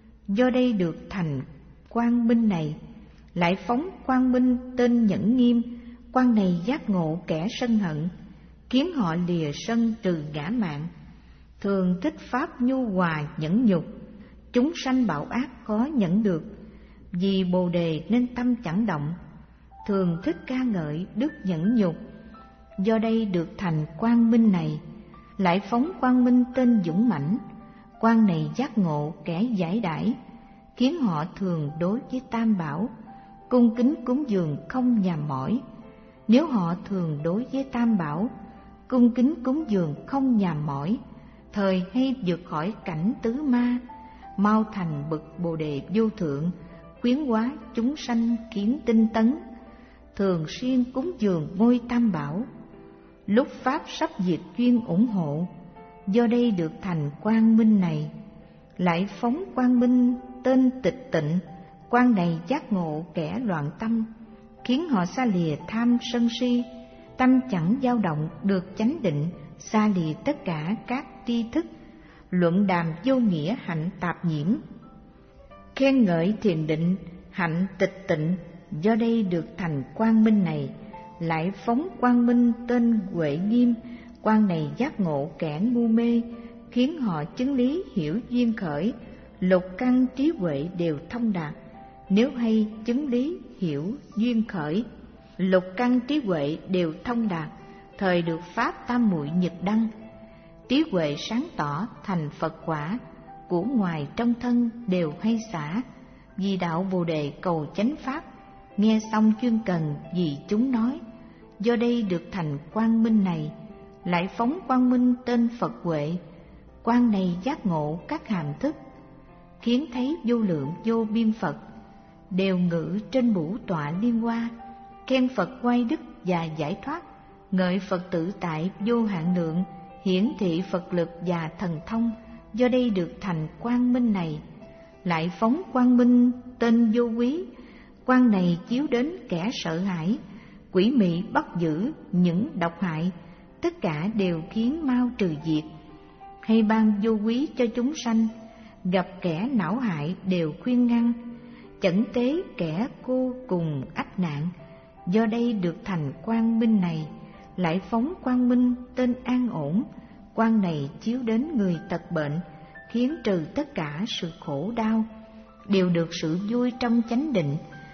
Do đây được thành quang minh này, lại phóng quang minh tên nhẫn nghiêm, quang này giác ngộ kẻ sân hận, khiến họ lìa sân trừ ngã mạn. Thường thích pháp nhu hòa nhẫn nhục, chúng sanh bạo ác khó nhẫn được, vì bồ đề nên tâm chẳng động. Thường thích ca ngợi đức nhẫn nhục, do đây được thành quang minh này, lại phóng quang minh tên dũng mãnh, quang này giác ngộ kẻ giải đãi, khiến họ thường đối với tam bảo, cung kính cúng dường không nhàm mỏi. Nếu họ thường đối với tam bảo, cung kính cúng dường không nhàm mỏi, thời hay vượt khỏi cảnh tứ ma, mau thành bậc bồ đề vô thượng, khuyến hóa chúng sanh kiến tinh tấn. Thường xuyên cúng dường ngôi tam bảo, lúc pháp sắp diệt chuyên ủng hộ. Do đây được thành quang minh này, lại phóng quang minh tên tịch tịnh, quang này giác ngộ kẻ loạn tâm, khiến họ xa lìa tham sân si, tâm chẳng dao động được chánh định, xa lìa tất cả các tri thức, luận đàm vô nghĩa hạnh tạp nhiễm. Khen ngợi thiền định, hạnh tịch tịnh, do đây được thành quang minh này, lại phóng quang minh tên huệ nghiêm, quang này giác ngộ kẻ ngu mê, khiến họ chứng lý hiểu duyên khởi, lục căn trí huệ đều thông đạt. Nếu hay chứng lý hiểu duyên khởi, lục căn trí huệ đều thông đạt, thời được pháp tam muội nhật đăng. Trí huệ sáng tỏ thành Phật quả, của ngoài trong thân đều hay xả, vì đạo bồ đề cầu chánh pháp, nghe xong chuyên cần vì chúng nói. Do đây được thành quang minh này, lại phóng quang minh tên Phật huệ, quang này giác ngộ các hàm thức, khiến thấy vô lượng vô biên Phật, đều ngự trên bủ tọa liên hoa, khen Phật oai đức và giải thoát, ngợi Phật tự tại vô hạn lượng, hiển thị Phật lực và thần thông. Do đây được thành quang minh này, lại phóng quang minh tên vô quý, quang này chiếu đến kẻ sợ hãi, quỷ mị bắt giữ những độc hại, tất cả đều khiến mau trừ diệt. Hay ban vô quý cho chúng sanh, gặp kẻ não hại đều khuyên ngăn, chẩn tế kẻ cô cùng ách nạn. Do đây được thành quang minh này, lại phóng quang minh tên an ổn, quang này chiếu đến người tật bệnh, khiến trừ tất cả sự khổ đau, đều được sự vui trong chánh định,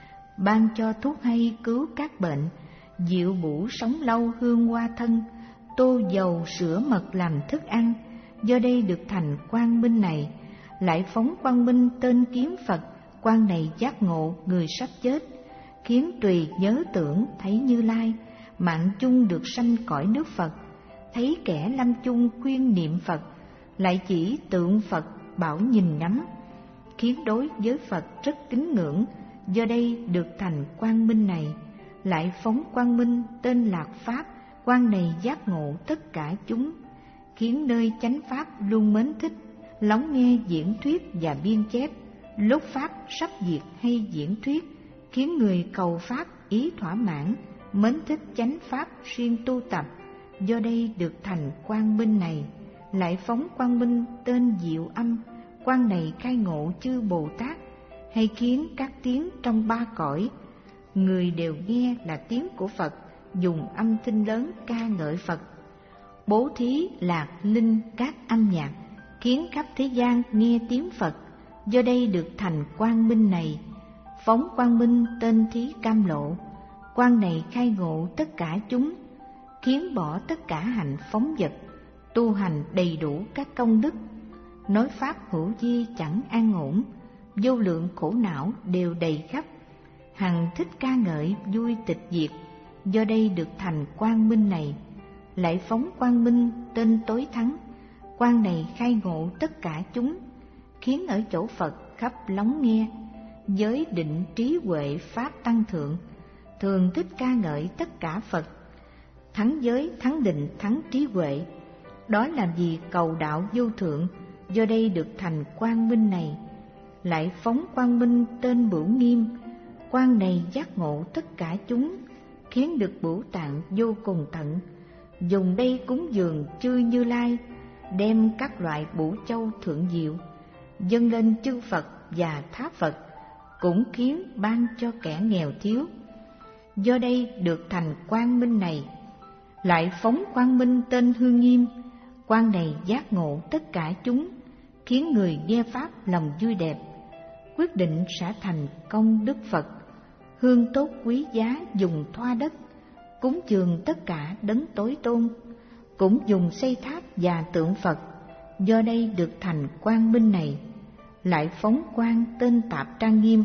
ban cho thuốc hay cứu các bệnh, diệu bủ sống lâu hương hoa thân, tô dầu sữa mật làm thức ăn. Do đây được thành quang minh này, lại phóng quang minh tên kiếm Phật, quang này giác ngộ người sắp chết, khiến tùy nhớ tưởng thấy Như Lai, mạng chung được sanh cõi nước Phật. Thấy kẻ lâm chung khuyên niệm Phật, lại chỉ tượng Phật bảo nhìn ngắm, khiến đối với Phật rất kính ngưỡng. Do đây được thành quang minh này, lại phóng quang minh tên Lạc Pháp, quang này giác ngộ tất cả chúng, khiến nơi chánh pháp luôn mến thích, lắng nghe diễn thuyết và biên chép. Lúc pháp sắp diệt hay diễn thuyết, khiến người cầu pháp ý thỏa mãn, mến thích chánh pháp siêng tu tập, do đây được thành quang minh này. Lại phóng quang minh tên diệu âm, quang này khai ngộ chư Bồ Tát, hay kiến các tiếng trong ba cõi, người đều nghe là tiếng của Phật, dùng âm thanh lớn ca ngợi Phật. Bố thí lạc linh các âm nhạc, khiến khắp thế gian nghe tiếng Phật, do đây được thành quang minh này. Phóng quang minh tên thí cam lộ, quang này khai ngộ tất cả chúng, khiến bỏ tất cả hạnh phóng vật, tu hành đầy đủ các công đức. Nói pháp hữu vi chẳng an ổn, vô lượng khổ não đều đầy khắp, hằng thích ca ngợi vui tịch diệt, do đây được thành quang minh này. Lại phóng quang minh tên tối thắng, quang này khai ngộ tất cả chúng, khiến ở chỗ Phật khắp lắng nghe, giới định trí huệ pháp tăng thượng, thường thích ca ngợi tất cả Phật. Thắng giới, thắng định, thắng trí huệ, đó làm gì cầu đạo vô thượng, do đây được thành quang minh này. Lại phóng quang minh tên bửu nghiêm, quang này giác ngộ tất cả chúng, khiến được bửu tạng vô cùng tận, dùng đây cúng dường chư Như Lai, đem các loại bửu châu thượng diệu dâng lên chư Phật và tháp Phật, cũng khiến ban cho kẻ nghèo thiếu, do đây được thành quang minh này. Lại phóng quang minh tên hương nghiêm, quang này giác ngộ tất cả chúng, khiến người nghe pháp lòng vui đẹp, quyết định sẽ thành công đức Phật. Hương tốt quý giá dùng thoa đất, cúng dường tất cả đấng tối tôn, cũng dùng xây tháp và tượng Phật, do đây được thành quang minh này. Lại phóng quang tên tạp trang nghiêm,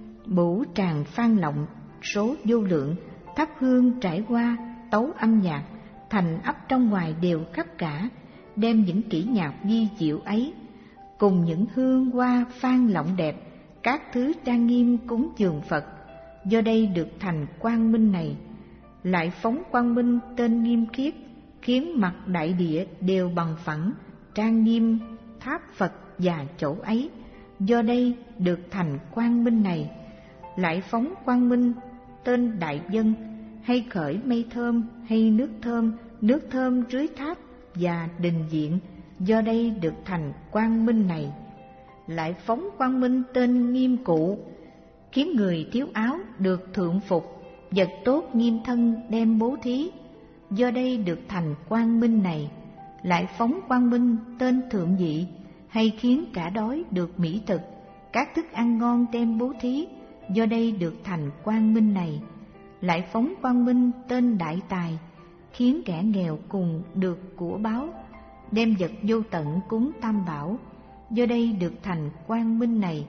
bửu tràng phan lộng số vô lượng, thắp hương trải qua tấu âm nhạc, thành ấp trong ngoài đều khắp cả, đem những kỹ nhạc vi diệu ấy, cùng những hương hoa phan lộng đẹp, các thứ trang nghiêm cúng dường Phật, do đây được thành quang minh này. Lại phóng quang minh tên nghiêm khiết, khiến mặt đại địa đều bằng phẳng, trang nghiêm tháp Phật và chỗ ấy, do đây được thành quang minh này. Lại phóng quang minh tên đại dân, hay khởi mây thơm hay nước thơm, nước thơm rưới tháp và đình viện, do đây được thành quang minh này. Lại phóng quang minh tên nghiêm cụ, khiến người thiếu áo được thượng phục, vật tốt nghiêm thân đem bố thí, do đây được thành quang minh này. Lại phóng quang minh tên thượng vị, hay khiến cả đói được mỹ thực, các thức ăn ngon đem bố thí, do đây được thành quang minh này. Lại phóng quang minh tên đại tài, khiến kẻ nghèo cùng được của báo, đem vật vô tận cúng tam bảo, do đây được thành quang minh này.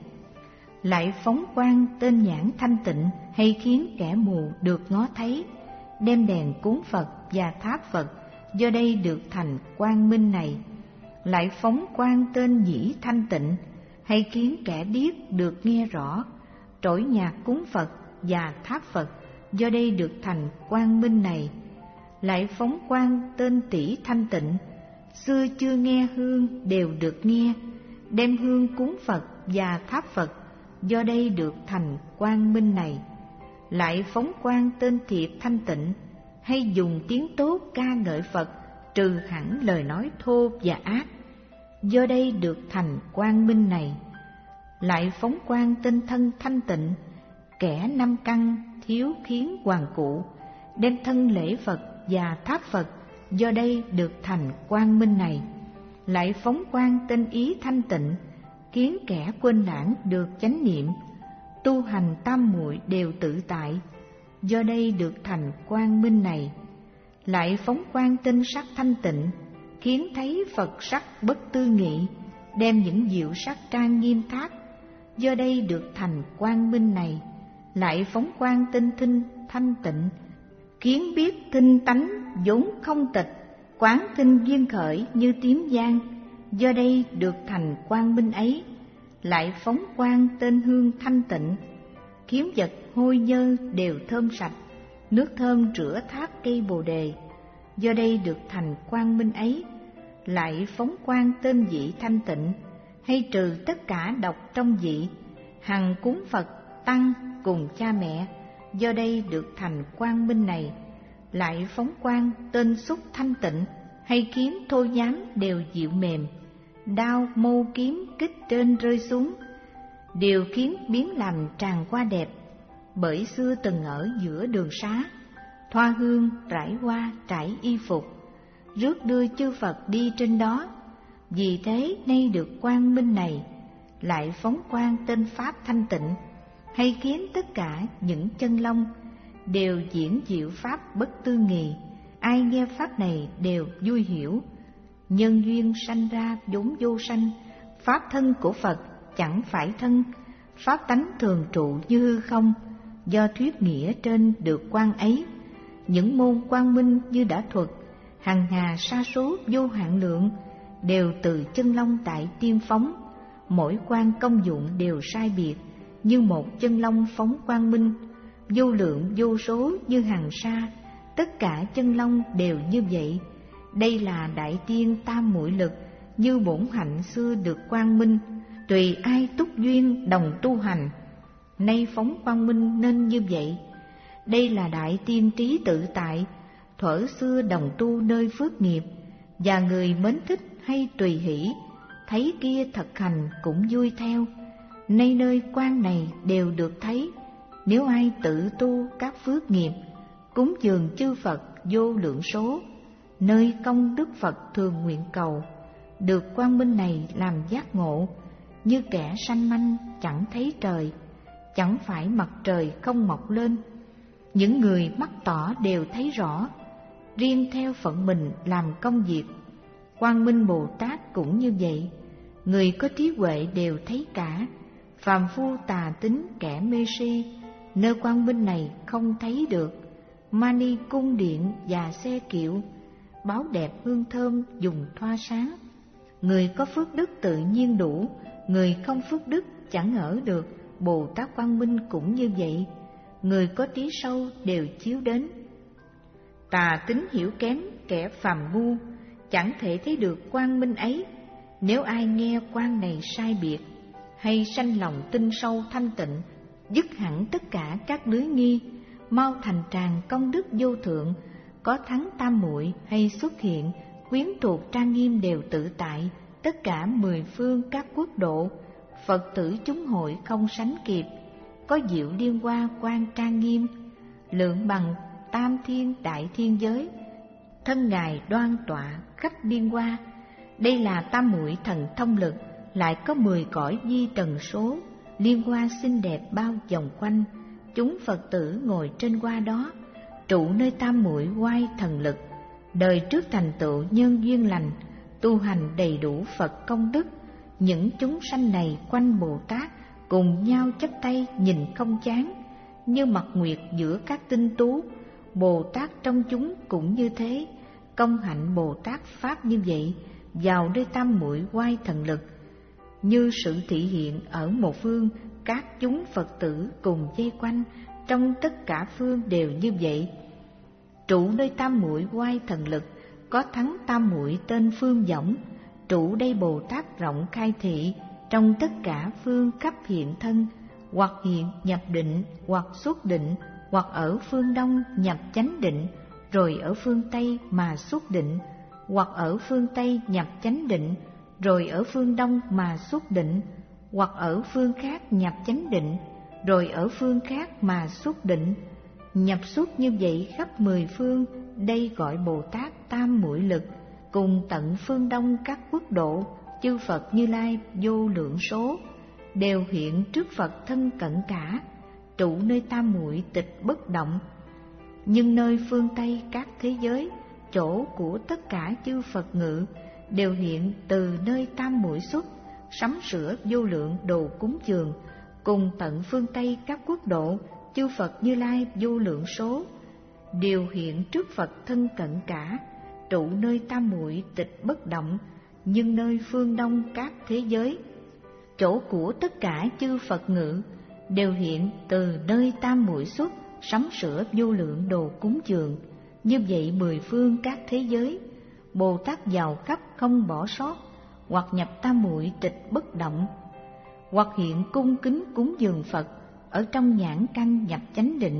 Lại phóng quang tên nhãn thanh tịnh, hay khiến kẻ mù được ngó thấy, đem đèn cúng Phật và tháp Phật, do đây được thành quang minh này. Lại phóng quang tên nhĩ thanh tịnh, hay khiến kẻ điếc được nghe rõ, trỗi nhạc cúng Phật và tháp Phật, do đây được thành quang minh này. Lại phóng quang tên tỷ thanh tịnh, xưa chưa nghe hương đều được nghe, đem hương cúng Phật và tháp Phật, do đây được thành quang minh này. Lại phóng quang tên thiệt thanh tịnh, hay dùng tiếng tốt ca ngợi Phật, trừ hẳn lời nói thô và ác, do đây được thành quang minh này. Lại phóng quang tên thân thanh tịnh, kẻ năm căn thiếu khiến hoàn cụ, đem thân lễ Phật và tháp Phật, do đây được thành quang minh này. Lại phóng quang tên ý thanh tịnh, khiến kẻ quên lãng được chánh niệm, tu hành tam muội đều tự tại, do đây được thành quang minh này. Lại phóng quang tinh sắc thanh tịnh, khiến thấy Phật sắc bất tư nghị, đem những diệu sắc trang nghiêm thác, do đây được thành quang minh này. Lại phóng quang tinh thinh thanh tịnh, khiến biết tinh tánh vốn không tịch, quán tinh duyên khởi như tiếng giang, do đây được thành quang minh ấy. Lại phóng quang tên hương thanh tịnh, khiến vật hôi nhơ đều thơm sạch, nước thơm rửa tháp cây bồ đề, do đây được thành quang minh ấy. Lại phóng quang tên vị thanh tịnh, hay trừ tất cả độc trong vị, hằng cúng Phật tăng cùng cha mẹ, do đây được thành quang minh này, lại phóng quang tên xúc thanh tịnh, hay kiếm thô nhám đều dịu mềm, đao mâu kiếm kích trên rơi xuống, đều khiến biến làm tràn qua đẹp. Bởi xưa từng ở giữa đường xá, thoa hương rải hoa trải y phục, rước đưa chư Phật đi trên đó. Vì thế nay được quang minh này, lại phóng quang tên pháp thanh tịnh, hay khiến tất cả những chân long đều diễn diệu pháp bất tư nghì. Ai nghe pháp này đều vui hiểu. Nhân duyên sanh ra vốn vô sanh, pháp thân của Phật chẳng phải thân, pháp tánh thường trụ như hư không. Do thuyết nghĩa trên được quan ấy, những môn quang minh như đã thuật, hằng hà sa số vô hạn lượng, đều từ chân long tại tiên phóng. Mỗi quan công dụng đều sai biệt, như một chân long phóng quang minh, vô lượng vô số như hằng sa, tất cả chân long đều như vậy. Đây là đại tiên tam muội lực, như bổn hạnh xưa được quang minh, tùy ai túc duyên đồng tu hành, nay phóng quang minh nên như vậy. Đây là đại tiên trí tự tại, thuở xưa đồng tu nơi phước nghiệp, và người mến thích hay tùy hỷ, thấy kia thực hành cũng vui theo. Nay nơi quan này đều được thấy, nếu ai tự tu các phước nghiệp, cúng dường chư Phật vô lượng số, nơi công đức Phật thường nguyện cầu, được quang minh này làm giác ngộ, như kẻ sanh manh chẳng thấy trời, chẳng phải mặt trời không mọc lên. Những người mắt tỏ đều thấy rõ, riêng theo phận mình làm công việc. Quang Minh Bồ Tát cũng như vậy, người có trí huệ đều thấy cả, phàm phu tà tính kẻ mê si, nơi quang minh này không thấy được. Mani cung điện và xe kiệu, báo đẹp hương thơm dùng thoa sáng. Người có phước đức tự nhiên đủ, người không phước đức chẳng ở được. Bồ Tát Quang Minh cũng như vậy, người có trí sâu đều chiếu đến. Tà tính hiểu kém kẻ phàm ngu, chẳng thể thấy được quang minh ấy. Nếu ai nghe quang này sai biệt, hay sanh lòng tin sâu thanh tịnh, dứt hẳn tất cả các lưới nghi, mau thành tràng công đức vô thượng. Có thắng tam muội hay xuất hiện, quyến thuộc trang nghiêm đều tự tại, tất cả mười phương các quốc độ, Phật tử chúng hội không sánh kịp. Có diệu liên hoa quan trang nghiêm, lượng bằng tam thiên đại thiên giới, thân ngài đoan tọa khắp liên hoa. Đây là tam muội thần thông lực, lại có mười cõi di tần số, liên hoa xinh đẹp bao vòng quanh. Chúng Phật tử ngồi trên hoa đó, trụ nơi tam muội oai thần lực, đời trước thành tựu nhân duyên lành, tu hành đầy đủ Phật công đức. Những chúng sanh này quanh Bồ Tát, cùng nhau chắp tay nhìn không chán, như mặt nguyệt giữa các tinh tú. Bồ Tát trong chúng cũng như thế, công hạnh Bồ Tát pháp như vậy, vào nơi tam muội oai thần lực, như sự thị hiện ở một phương, các chúng Phật tử cùng vây quanh, trong tất cả phương đều như vậy. Trụ nơi tam muội oai thần lực, có thắng tam muội tên phương võng. Trụ đây Bồ Tát rộng khai thị, trong tất cả phương khắp hiện thân, hoặc hiện nhập định, hoặc xuất định, hoặc ở phương đông nhập chánh định, rồi ở phương tây mà xuất định, hoặc ở phương tây nhập chánh định, rồi ở phương đông mà xuất định, hoặc ở phương khác nhập chánh định, rồi ở phương khác mà xuất định. Nhập xuất như vậy khắp mười phương, đây gọi Bồ Tát tam muội lực. Cùng tận phương đông các quốc độ, chư Phật Như Lai vô lượng số, đều hiện trước Phật thân cận cả, trụ nơi tam muội tịch bất động. Nhưng nơi phương Tây các thế giới, chỗ của tất cả chư Phật ngự, đều hiện từ nơi tam muội xuất, sắm sửa vô lượng đồ cúng dường. Cùng tận phương Tây các quốc độ, chư Phật Như Lai vô lượng số, đều hiện trước Phật thân cận cả, trụ nơi tam muội tịch bất động. Nhưng nơi phương đông các thế giới, chỗ của tất cả chư Phật ngự, đều hiện từ nơi tam muội xuất, sắm sửa vô lượng đồ cúng dường. Như vậy mười phương các thế giới, Bồ Tát vào khắp không bỏ sót, hoặc nhập tam muội tịch bất động, hoặc hiện cung kính cúng dường Phật, ở trong nhãn căn nhập chánh định,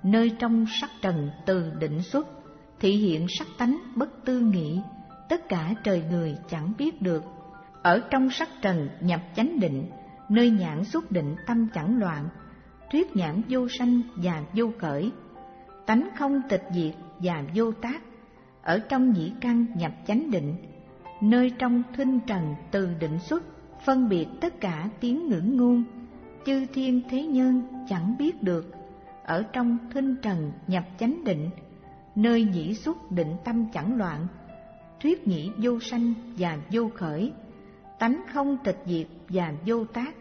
nơi trong sắc trần từ định xuất, thị hiện sắc tánh bất tư nghị, tất cả trời người chẳng biết được. Ở trong sắc trần nhập chánh định, nơi nhãn xuất định tâm chẳng loạn, thuyết nhãn vô sanh và vô khởi, tánh không tịch diệt và vô tác. Ở trong nhĩ căn nhập chánh định, nơi trong thinh trần từ định xuất, phân biệt tất cả tiếng ngữ ngôn, chư thiên thế nhân chẳng biết được. Ở trong thinh trần nhập chánh định, nơi nhĩ xuất định tâm chẳng loạn, thuyết nhĩ vô sanh và vô khởi, tánh không tịch diệt và vô tác.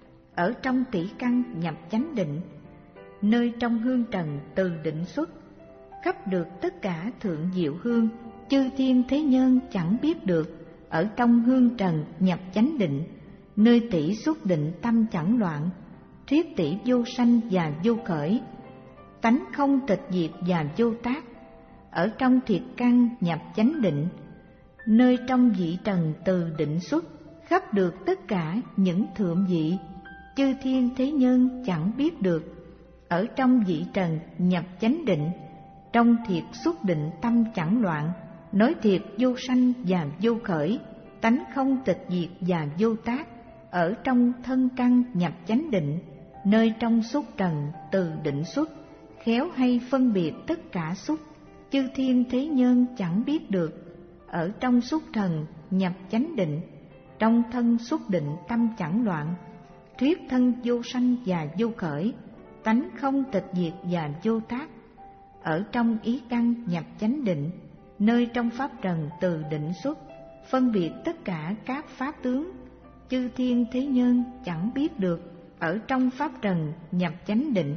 Ở trong tỷ căn nhập chánh định, nơi trong hương trần từ định xuất, khắp được tất cả thượng diệu hương, chư thiên thế nhân chẳng biết được. Ở trong hương trần nhập chánh định, nơi tỷ xuất định tâm chẳng loạn, thuyết tỷ vô sanh và vô khởi, tánh không tịch diệt và vô tác. Ở trong thiệt căn nhập chánh định, nơi trong vị trần từ định xuất, khắp được tất cả những thượng vị, chư thiên thế nhân chẳng biết được. Ở trong vị trần nhập chánh định, trong thiệt xuất định tâm chẳng loạn, nói thiệt vô sanh và vô khởi, tánh không tịch diệt và vô tác. Ở trong thân căn nhập chánh định, nơi trong xúc trần từ định xuất, khéo hay phân biệt tất cả xúc, chư thiên thế nhân chẳng biết được. Ở trong xúc trần nhập chánh định, trong thân xúc định tâm chẳng loạn, thuyết thân vô sanh và vô khởi, tánh không tịch diệt và vô tác. Ở trong ý căn nhập chánh định, nơi trong pháp trần từ định xuất, phân biệt tất cả các pháp tướng, chư thiên thế nhân chẳng biết được. Ở trong pháp trần nhập chánh định,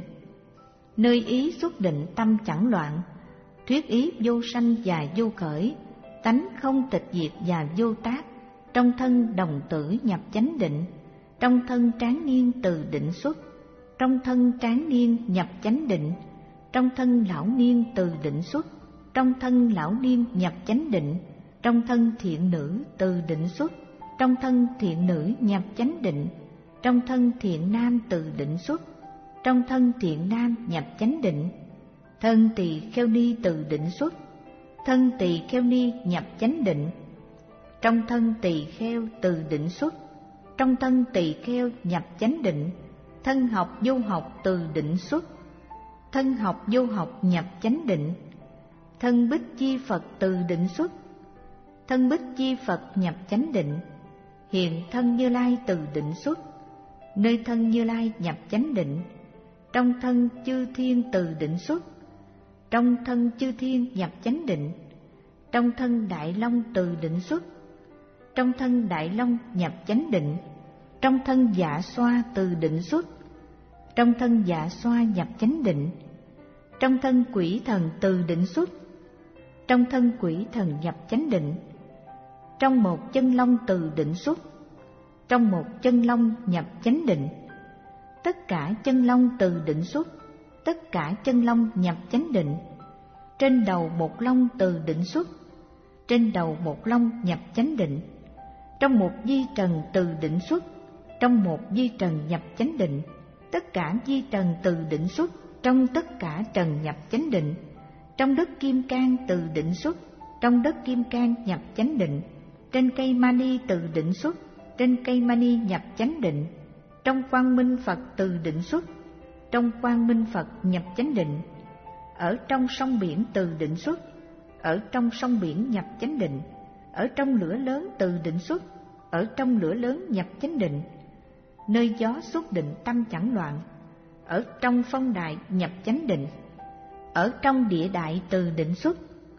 nơi ý xuất định tâm chẳng loạn, thuyết ý vô sanh và vô khởi, tánh không tịch diệt và vô tác. Trong thân đồng tử nhập chánh định, trong thân tráng niên từ định xuất, trong thân tráng niên nhập chánh định, trong thân lão niên từ định xuất, trong thân lão niên nhập chánh định, trong thân thiện nữ từ định xuất, trong thân thiện nữ nhập chánh định, trong thân thiện nam từ định xuất, trong thân thiện nam nhập chánh định, thân tỳ kheo ni từ định xuất, thân tỳ kheo ni nhập chánh định, trong thân tỳ kheo từ định xuất, trong thân tỳ kheo nhập chánh định, thân học vô học từ định xuất, thân học vô học nhập chánh định, thân bích chi Phật từ định xuất, thân bích chi Phật nhập chánh định, hiện thân Như Lai từ định xuất, nơi thân Như Lai nhập chánh định, trong thân chư thiên từ định xuất, trong thân chư thiên nhập chánh định, trong thân Đại Long từ định xuất, trong thân Đại Long nhập chánh định, trong thân Dạ Xoa từ định xuất, trong thân Dạ Xoa nhập chánh định, trong thân Quỷ Thần từ định xuất, trong thân Quỷ Thần nhập chánh định, trong một chân long từ định xuất, trong một chân long nhập chánh định, tất cả chân long từ định xuất, tất cả chân long nhập chánh định, trên đầu một long từ định xuất, trên đầu một long nhập chánh định, trong một di trần từ định xuất, trong một di trần nhập chánh định, tất cả di trần từ định xuất, trong tất cả trần nhập chánh định, trong đất kim cang từ định xuất, trong đất kim cang nhập chánh định, trên cây mani từ định xuất, trên cây mani nhập chánh định, trong quang minh Phật từ định xuất, trong quang minh Phật nhập chánh định, ở trong sông biển từ định xuất, ở trong sông biển nhập chánh định, ở trong lửa lớn từ định xuất, ở trong lửa lớn nhập chánh định, nơi gió xuất định tâm chẳng loạn, ở trong phong đại nhập chánh định, ở trong địa đại từ định xuất,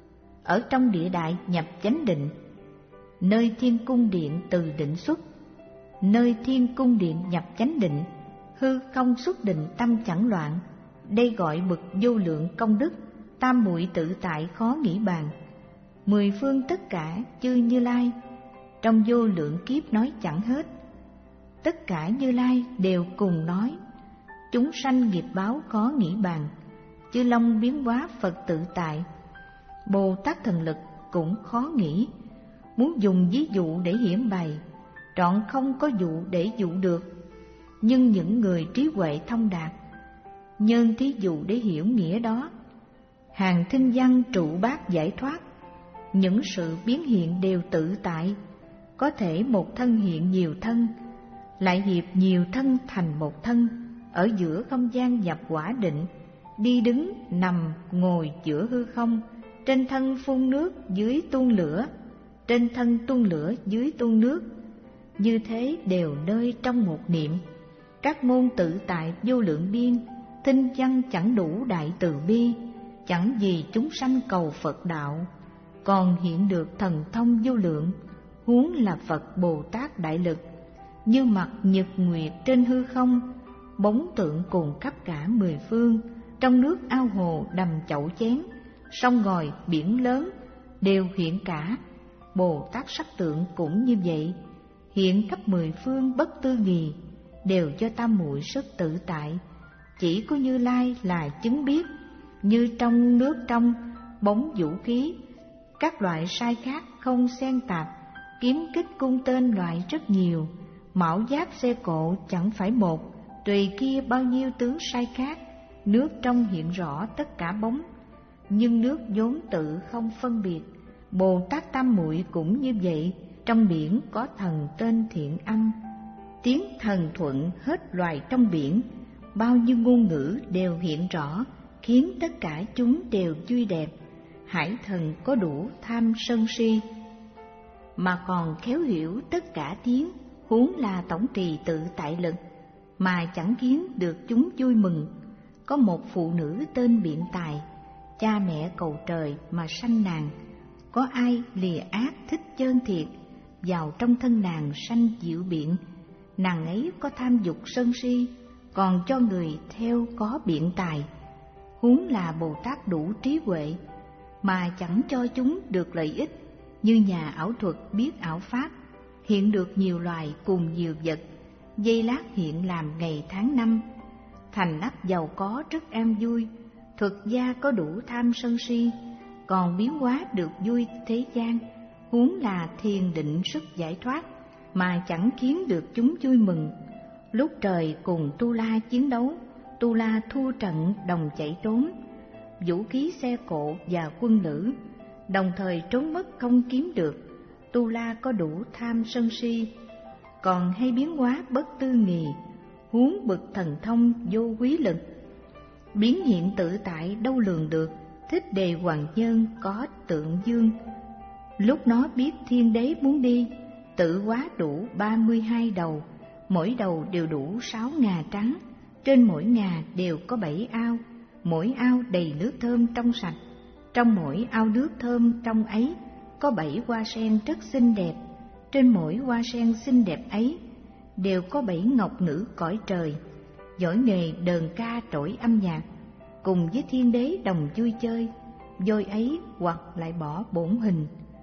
ở trong địa đại nhập chánh định, nơi thiên cung điện từ định xuất, nơi thiên cung điện nhập chánh định, hư không xuất định tâm chẳng loạn. Đây gọi bậc vô lượng công đức, tam muội tự tại khó nghĩ bàn. Mười phương tất cả chư Như Lai, trong vô lượng kiếp nói chẳng hết. Tất cả Như Lai đều cùng nói, chúng sanh nghiệp báo khó nghĩ bàn. Chư Long biến hóa Phật tự tại, Bồ Tát thần lực cũng khó nghĩ. Muốn dùng ví dụ để hiển bày, trọn không có dụ để dụ được. Nhưng những người trí huệ thông đạt, nhân thí dụ để hiểu nghĩa đó. Hàng thinh văn trụ bát giải thoát, những sự biến hiện đều tự tại, có thể một thân hiện nhiều thân, lại hiệp nhiều thân thành một thân, ở giữa không gian nhập quả định, đi đứng nằm ngồi giữa hư không, trên thân phun nước dưới tuôn lửa, trên thân tuôn lửa dưới tuôn nước, như thế đều nơi trong một niệm. Các môn tự tại vô lượng biên, thinh văn chẳng đủ đại từ bi, chẳng vì chúng sanh cầu Phật đạo, còn hiện được thần thông vô lượng, huống là Phật Bồ Tát đại lực, như mặt nhật nguyệt trên hư không, bóng tượng cùng khắp cả mười phương, trong nước ao hồ đầm chậu chén, sông ngòi biển lớn đều hiện cả. Bồ Tát sắc tượng cũng như vậy, hiện khắp mười phương bất tư nghì, đều cho tam muội rất tự tại. Chỉ có Như Lai là chứng biết, như trong nước trong, bóng vũ khí, các loại sai khác không xen tạp, kiếm kích cung tên loại rất nhiều, mão giáp xe cộ chẳng phải một, tùy kia bao nhiêu tướng sai khác. Nước trong hiện rõ tất cả bóng, nhưng nước vốn tự không phân biệt. Bồ Tát tam muội cũng như vậy, trong biển có thần tên thiện âm, tiếng thần thuận hết loài trong biển, bao nhiêu ngôn ngữ đều hiện rõ, khiến tất cả chúng đều vui đẹp. Hải thần có đủ tham sân si, mà còn khéo hiểu tất cả tiếng, huống là tổng trì tự tại lực, mà chẳng khiến được chúng vui mừng. Có một phụ nữ tên Biện Tài, cha mẹ cầu trời mà sanh nàng, có ai lìa ác thích chơn thiệt, vào trong thân nàng sanh diệu biện. Nàng ấy có tham dục sân si, còn cho người theo có biện tài, huống là Bồ Tát đủ trí huệ, mà chẳng cho chúng được lợi ích. Như nhà ảo thuật biết ảo pháp, hiện được nhiều loài cùng nhiều vật, giây lát hiện làm ngày tháng năm, thành ấp giàu có rất an vui. Thực gia có đủ tham sân si, còn biến hóa được vui thế gian, huống là thiền định sức giải thoát, mà chẳng khiến được chúng vui mừng. Lúc trời cùng Tu La chiến đấu, Tu La thua trận đồng chạy trốn, vũ khí xe cộ và quân lữ đồng thời trốn mất không kiếm được. Tu La có đủ tham sân si, còn hay biến hóa bất tư nghì, huống bực thần thông vô quý lực, biến hiện tự tại đâu lường được. Thích Đề Hoàng Nhân có tượng dương, lúc nó biết thiên đế muốn đi, tự hóa đủ ba mươi hai đầu, mỗi đầu đều đủ sáu ngà trắng, trên mỗi ngà đều có bảy ao, mỗi ao đầy nước thơm trong sạch. Trong mỗi ao nước thơm trong ấy có bảy hoa sen rất xinh đẹp, trên mỗi hoa sen xinh đẹp ấy đều có bảy ngọc nữ cõi trời, giỏi nghề đờn ca trỗi âm nhạc, cùng với thiên đế đồng vui chơi. Vôi ấy hoặc lại bỏ bổn hình,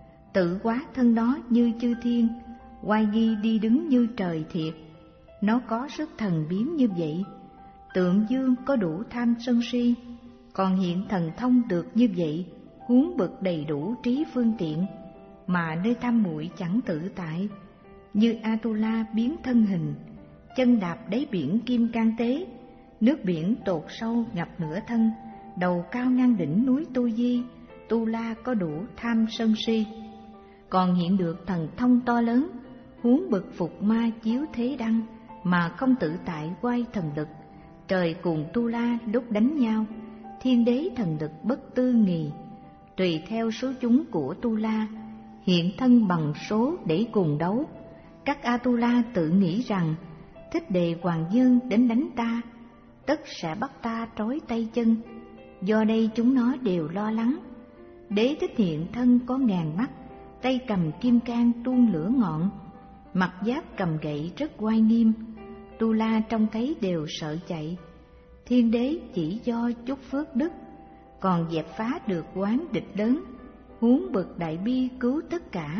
tự hóa thân đó như chư thiên, oai nghi đi đứng như trời thiệt. Nó có sức thần biến như vậy. Tượng dương có đủ tham sân si, còn hiện thần thông được như vậy, huống bực đầy đủ trí phương tiện, mà nơi tam muội chẳng tự tại. Như Atula biến thân hình, chân đạp đáy biển kim cang tế, nước biển tột sâu ngập nửa thân, đầu cao ngang đỉnh núi Tu Di. Tu La có đủ tham sân si, còn hiện được thần thông to lớn, huống bực phục ma chiếu thế đăng, mà không tự tại quay thần lực. Trời cùng Tu La lúc đánh nhau, thiên đế thần lực bất tư nghì, tùy theo số chúng của Tu La, hiện thân bằng số để cùng đấu. Các Atula tự nghĩ rằng Thích Đề Hoàng Dương đến đánh ta, tất sẽ bắt ta trói tay chân. Do đây chúng nó đều lo lắng. Đế thích hiện thân có ngàn mắt, tay cầm kim cang tuôn lửa ngọn, mặt giáp cầm gậy rất oai nghiêm. Tu La trông thấy đều sợ chạy. Thiên đế chỉ do chút phước đức, còn dẹp phá được oán địch lớn, huống bực đại bi cứu tất cả,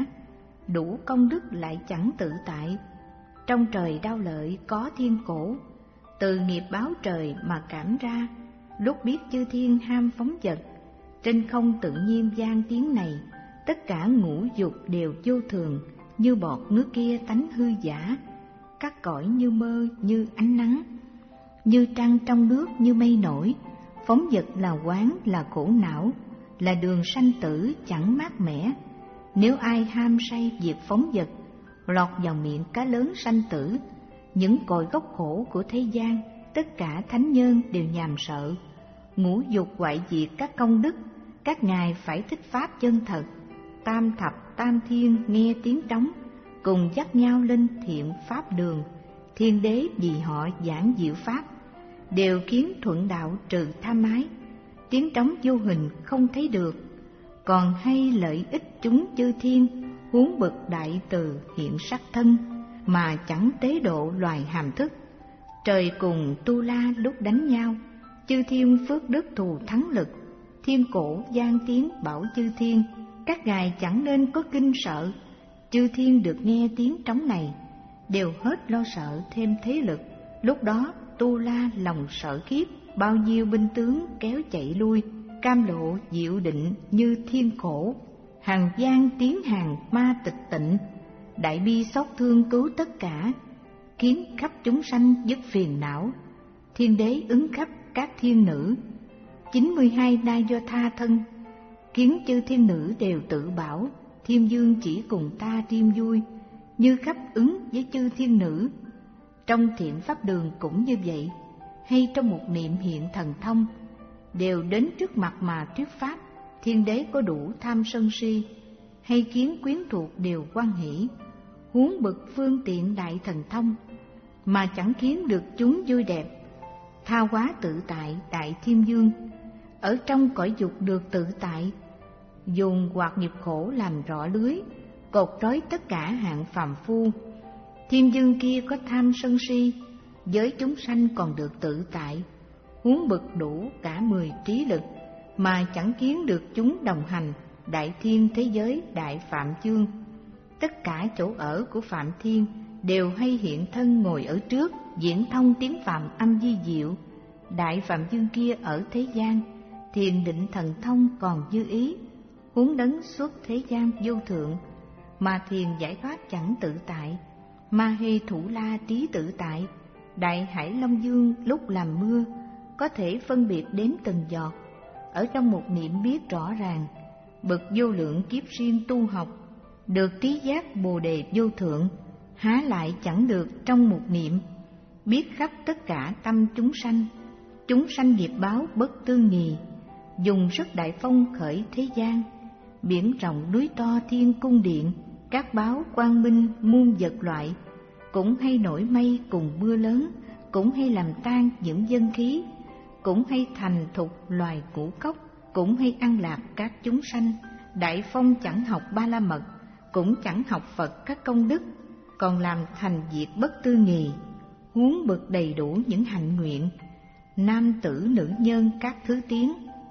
đủ công đức lại chẳng tự tại. Trong trời đao lợi có thiên cổ, từ nghiệp báo trời mà cảm ra. Lúc biết chư thiên ham phóng vật, trên không tự nhiên vang tiếng này, tất cả ngũ dục đều vô thường, như bọt nước kia tánh hư giả, các cõi như mơ như ánh nắng. như trăng trong nước như mây nổi. Phóng dật là quán, là khổ não, là đường sanh tử chẳng mát mẻ. Nếu ai ham say việc phóng dật, lọt vào miệng cá lớn sanh tử. Những cội gốc khổ của thế gian, tất cả thánh nhân đều nhàm sợ. Ngũ dục hoại diệt các công đức, các ngài phải thích pháp chân thật. Tam thập tam thiên nghe tiếng trống, cùng dắt nhau lên thiện pháp đường. Thiên đế vì họ giảng diệu pháp, đều khiến thuận đạo trừ tham ái. Tiếng trống vô hình không thấy được, còn hay lợi ích chúng chư thiên. Huống bậc đại từ hiện sắc thân, mà chẳng tế độ loài hàm thức. Trời cùng tu la lúc đánh nhau, chư thiên phước đức thù thắng lực. Thiên cổ gian tiếng bảo chư thiên, các ngài chẳng nên có kinh sợ. Chư thiên được nghe tiếng trống này, đều hết lo sợ thêm thế lực. Lúc đó tu la lòng sợ khiếp, bao nhiêu binh tướng kéo chạy lui. Cam lộ diệu định như thiên cổ, hàng gian tiếng hàng ma tịch tịnh. Đại bi xót thương cứu tất cả, khiến khắp chúng sanh dứt phiền não. Thiên đế ứng khắp các thiên nữ, chín mươi hai na do tha thân, khiến chư thiên nữ đều tự bảo. Thiên dương chỉ cùng ta riêng vui, như khắp ứng với chư thiên nữ. Trong thiện pháp đường cũng như vậy, hay trong một niệm hiện thần thông, đều đến trước mặt mà thuyết pháp. Thiên đế có đủ tham sân si, hay khiến quyến thuộc đều hoan hỷ. Huống bậc phương tiện đại thần thông, mà chẳng khiến được chúng vui đẹp. Tha hóa tự tại đại thiên dương, ở trong cõi dục được tự tại. Dùng hoạt nghiệp khổ làm rõ lưới, cột trói tất cả hạng phàm phu. Thiên dương kia có tham sân si, giới chúng sanh còn được tự tại. Huống bậc đủ cả mười trí lực, mà chẳng kiến được chúng đồng hành. Đại thiên thế giới đại phạm chương, tất cả chỗ ở của phạm thiên đều hay hiện thân ngồi ở trước, diễn thông tiếng phạm âm di diệu. Đại phạm dương kia ở thế gian, thiền định thần thông còn dư ý. Huống đấng xuất thế gian vô thượng, mà thiền giải thoát chẳng tự tại. Ma hê thủ la trí tự tại, đại hải long dương lúc làm mưa, có thể phân biệt đến từng giọt, ở trong một niệm biết rõ ràng. Bậc vô lượng kiếp riêng tu học, được trí giác bồ đề vô thượng, há lại chẳng được trong một niệm. Biết khắp tất cả tâm chúng sanh, chúng sanh nghiệp báo bất tương nghì. Dùng sức đại phong khởi thế gian, biển rộng núi to thiên cung điện. Các báo quang minh muôn vật loại, cũng hay nổi mây cùng mưa lớn, cũng hay làm tan những dân khí, cũng hay thành thục loài ngũ cốc, cũng hay ăn lạc các chúng sanh. Đại phong chẳng học ba la mật, cũng chẳng học Phật các công đức, còn làm thành việc bất tư nghì. Huống bậc đầy đủ những hạnh nguyện, nam tử nữ nhân các thứ tiếng,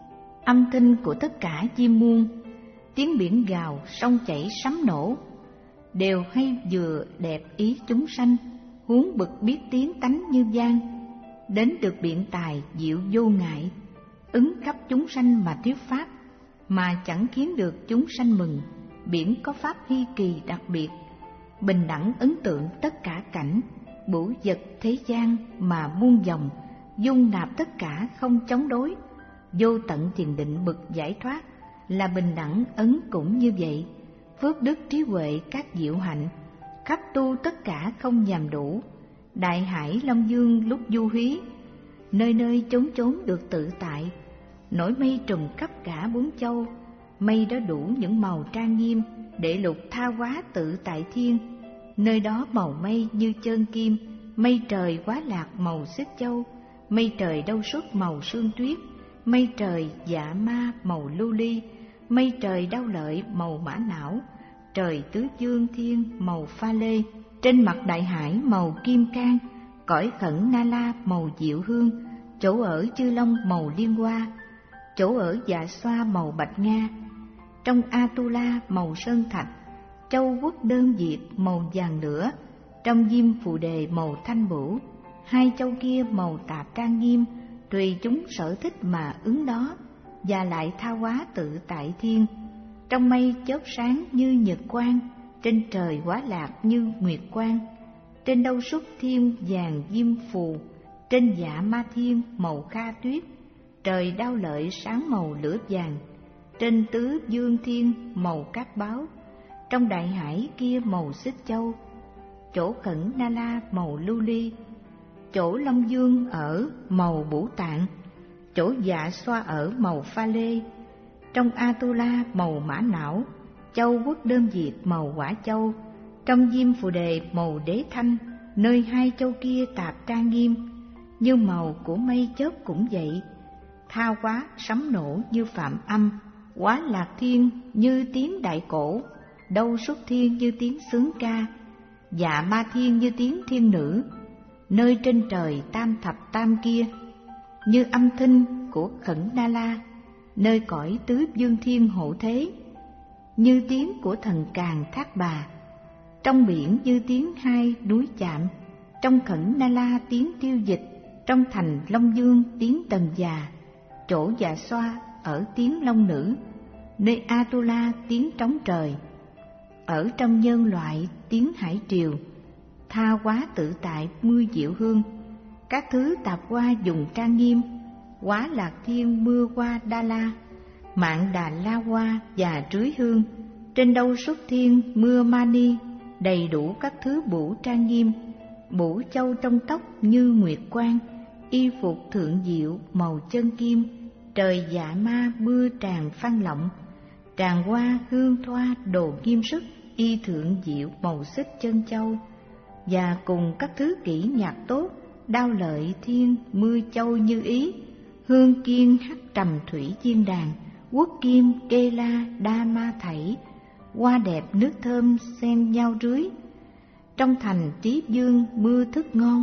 âm thanh của tất cả chim muôn, tiếng biển gào sông chảy sấm nổ, đều hay vừa đẹp ý chúng sanh. Huống bậc biết tiếng tánh như vang, đến được biện tài diệu vô ngại, ứng khắp chúng sanh mà thuyết pháp, mà chẳng khiến được chúng sanh mừng. Biển có pháp hy kỳ đặc biệt, bình đẳng ấn tượng tất cả cảnh, bửu vật thế gian mà muôn dòng, dung nạp tất cả không chống đối. Vô tận thiền định bậc giải thoát, là bình đẳng ấn cũng như vậy. Phước đức trí huệ các diệu hạnh, khắp tu tất cả không nhàm đủ. Đại hải long dương lúc du hí, nơi nơi chốn chốn được tự tại. Nổi mây trùm khắp cả bốn châu, mây đó đủ những màu trang nghiêm, để lục tha hóa tự tại thiên. Nơi đó màu mây như chơn kim, mây trời quá lạc màu xích châu, mây trời đâu xuất màu sương tuyết, mây trời dạ ma màu lưu ly, mây trời đau lợi màu mã não, trời tứ dương thiên màu pha lê. Trên mặt đại hải màu kim cang, cõi khẩn na la màu diệu hương, chỗ ở chư long màu liên hoa, chỗ ở dạ xoa màu bạch nga, trong Atula màu sơn thạch, châu quốc đơn diệt màu vàng lửa, trong diêm phù đề màu thanh bửu. Hai châu kia màu tạp trang nghiêm, tùy chúng sở thích mà ứng đó, và lại tha hóa tự tại thiên. Trong mây chớp sáng như nhật quang, trên trời hóa lạc như nguyệt quang, trên đâu xuất thiên vàng diêm phù, trên dạ ma thiên màu kha tuyết, trời đao lợi sáng màu lửa vàng, trên tứ dương thiên màu cát báo, trong đại hải kia màu xích châu, chỗ khẩn na la màu lưu ly, chỗ long dương ở màu bủ tạng, chỗ dạ xoa ở màu pha lê, trong Atula màu mã não, châu quốc đơn diệt màu quả châu, trong diêm phù đề màu đế thanh, nơi hai châu kia tạp trang nghiêm, như màu của mây chớp cũng vậy. Tha quá sấm nổ như phạm âm, quá lạc thiên như tiếng đại cổ, đâu xuất thiên như tiếng sướng ca, dạ ma thiên như tiếng thiên nữ, nơi trên trời tam thập tam kia, như âm thanh của khẩn na la, nơi cõi tứ dương thiên hộ thế, như tiếng của thần càn thác bà, trong biển như tiếng hai núi chạm, trong khẩn na la tiếng tiêu dịch, trong thành long dương tiếng tần già, chỗ dạ xoa ở tiếng long nữ, nơi Atula tiếng trống trời, ở trong nhân loại tiếng hải triều, tha quá tự tại mưa diệu hương, các thứ tạp hoa dùng trang nghiêm, quá lạc thiên mưa hoa đa la, mạng đà la hoa và trưới hương, trên đâu xuất thiên mưa mani, đầy đủ các thứ bủ trang nghiêm, bủ châu trong tóc như nguyệt quang, y phục thượng diệu màu chân kim, trời dạ ma mưa tràn phan lộng, tràn hoa hương thoa đồ nghiêm sức, y thượng diệu màu xích chân châu, và cùng các thứ kỹ nhạc tốt, đao lợi thiên mưa châu như ý, hương kiên hắc trầm thủy chiên đàn, quốc kim kê la đa ma thảy, hoa đẹp nước thơm xen nhau rưới, trong thành trí dương mưa thức ngon,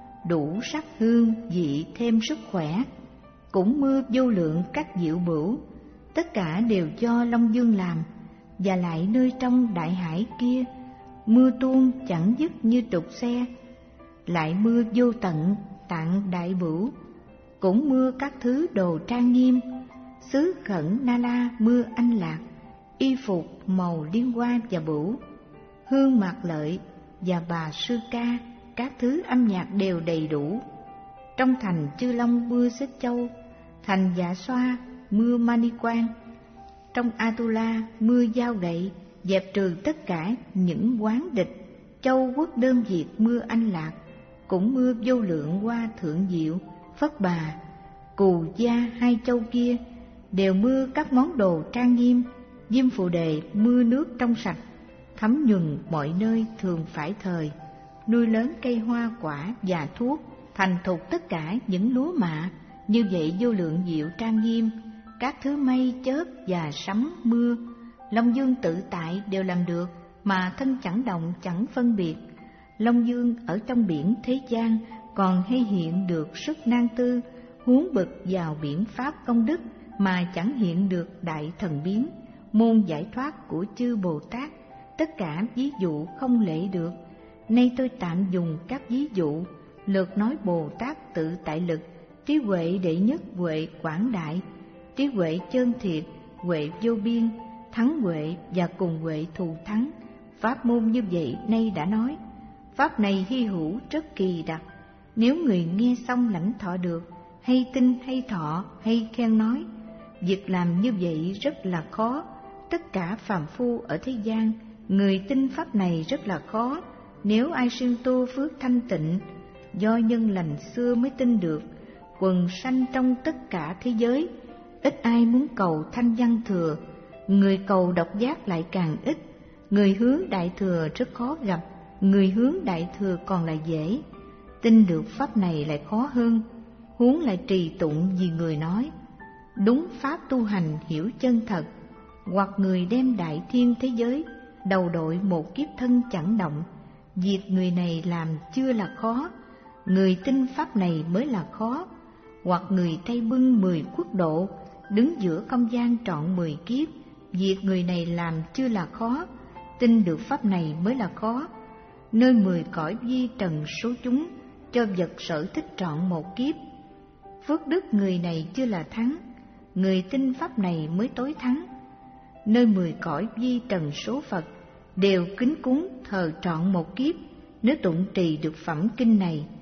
đủ sắc hương vị thêm sức khỏe, cũng mưa vô lượng các diệu bửu, tất cả đều do Long Dương làm, và lại nơi trong đại hải kia mưa tuôn chẳng dứt như trục xe, lại mưa vô tận tạng đại bửu, cũng mưa các thứ đồ trang nghiêm, xứ khẩn na la mưa anh lạc, y phục màu liên hoa và bửu, hương mạc lợi và bà sư ca, các thứ âm nhạc đều đầy đủ. Trong thành Chư Long mưa xích châu, thành Dạ Xoa mưa mani quan, trong Atula mưa dao gậy, dẹp trừ tất cả những quán địch, châu quốc đơn diệt mưa anh lạc, cũng mưa vô lượng hoa thượng diệu, phất bà, cù gia hai châu kia, đều mưa các món đồ trang nghiêm, diêm phù đề mưa nước trong sạch, thấm nhuần mọi nơi thường phải thời, nuôi lớn cây hoa quả và thuốc, thành thục tất cả những lúa mạ, như vậy vô lượng diệu trang nghiêm, các thứ mây chớp và sấm mưa, Long Dương tự tại đều làm được, mà thân chẳng động chẳng phân biệt. Long Dương ở trong biển thế gian còn hay hiện được sức nan tư, huống bực vào biển pháp công đức mà chẳng hiện được đại thần biến, môn giải thoát của chư Bồ Tát, tất cả ví dụ không lệ được. Nay tôi tạm dùng các ví dụ, lượt nói Bồ Tát tự tại lực, trí huệ đệ nhất huệ quảng đại, trí huệ chân thiệt, huệ vô biên, thắng huệ và cùng huệ thù thắng. Pháp môn như vậy nay đã nói, pháp này hy hữu rất kỳ đặc, nếu người nghe xong lãnh thọ được, hay tin hay thọ hay khen nói, việc làm như vậy rất là khó. Tất cả phàm phu ở thế gian, người tin pháp này rất là khó. Nếu ai siêng tu phước thanh tịnh, do nhân lành xưa mới tin được. Quần sanh trong tất cả thế giới, ít ai muốn cầu thanh văn thừa, người cầu độc giác lại càng ít. Người hướng đại thừa rất khó gặp, người hướng đại thừa còn là dễ. Tin được pháp này lại khó hơn, huống lại trì tụng vì người nói. Đúng pháp tu hành hiểu chân thật, hoặc người đem đại thiên thế giới, đầu đội một kiếp thân chẳng động. Việc người này làm chưa là khó, người tin pháp này mới là khó. Hoặc người tay bưng mười quốc độ, đứng giữa không gian trọn mười kiếp, việc người này làm chưa là khó, tin được pháp này mới là khó. Nơi mười cõi vi trần số chúng, cho vật sở thích trọn một kiếp, phước đức người này chưa là thắng, người tin pháp này mới tối thắng. Nơi mười cõi vi trần số Phật, đều kính cúng thờ trọn một kiếp, nếu tụng trì được phẩm kinh này,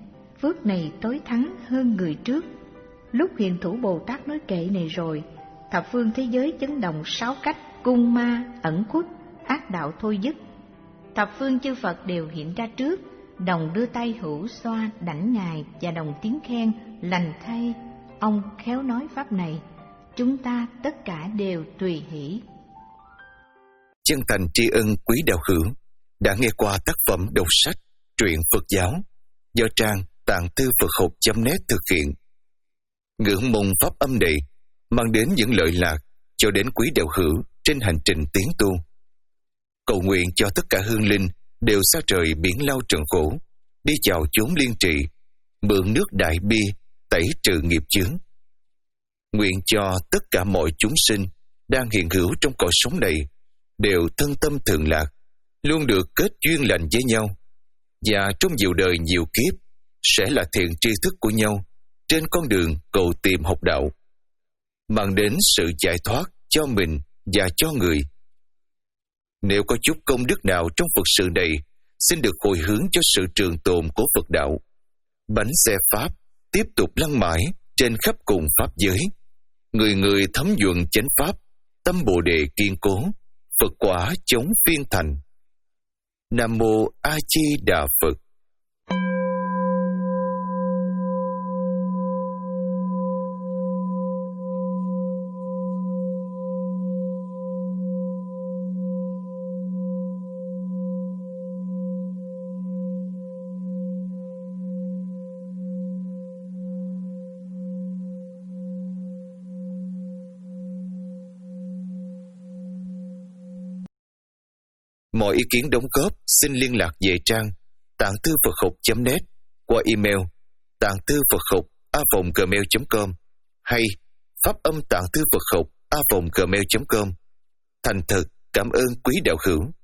phước này tối thắng hơn người trước. Lúc Hiền Thủ Bồ Tát nói kệ này rồi, thập phương thế giới chấn động sáu cách, cung ma, ẩn khuất, ác đạo thôi dứt. Thập phương chư Phật đều hiện ra trước, đồng đưa tay hữu xoa đảnh Ngài và đồng tiếng khen, lành thay, ông khéo nói pháp này, chúng ta tất cả đều tùy hỷ. Chân thành tri ân quý đạo hữu đã nghe qua tác phẩm đọc sách truyện Phật giáo do trang tạng thư Phật học chấm net thực hiện. Ngưỡng mong pháp âm này mang đến những lợi lạc cho đến quý đạo hữu trên hành trình tiến tu. Cầu nguyện cho tất cả hương linh đều xa trời biển lao trần khổ, đi vào chốn liên trì, mượn nước đại bi tẩy trừ nghiệp chướng. Nguyện cho tất cả mọi chúng sinh đang hiện hữu trong cõi sống này đều thân tâm thường lạc, luôn được kết duyên lành với nhau, và trong nhiều đời nhiều kiếp sẽ là thiện tri thức của nhau trên con đường cầu tìm học đạo, mang đến sự giải thoát cho mình và cho người. Nếu có chút công đức nào trong Phật sự này, xin được hồi hướng cho sự trường tồn của Phật đạo. Bánh xe Pháp tiếp tục lăn mãi trên khắp cùng Pháp giới. Người người thấm nhuận chánh Pháp, tâm Bồ Đề kiên cố, Phật quả chống phiên thành. Nam Mô A Di Đà Phật. Mọi ý kiến đóng góp xin liên lạc về trang tạng thư Phật học chấm net qua email tạng thư Phật học a vòng gmail chấm com hay pháp âm tạng thư Phật học a vòng gmail chấm com. Thành thật cảm ơn quý đạo hữu.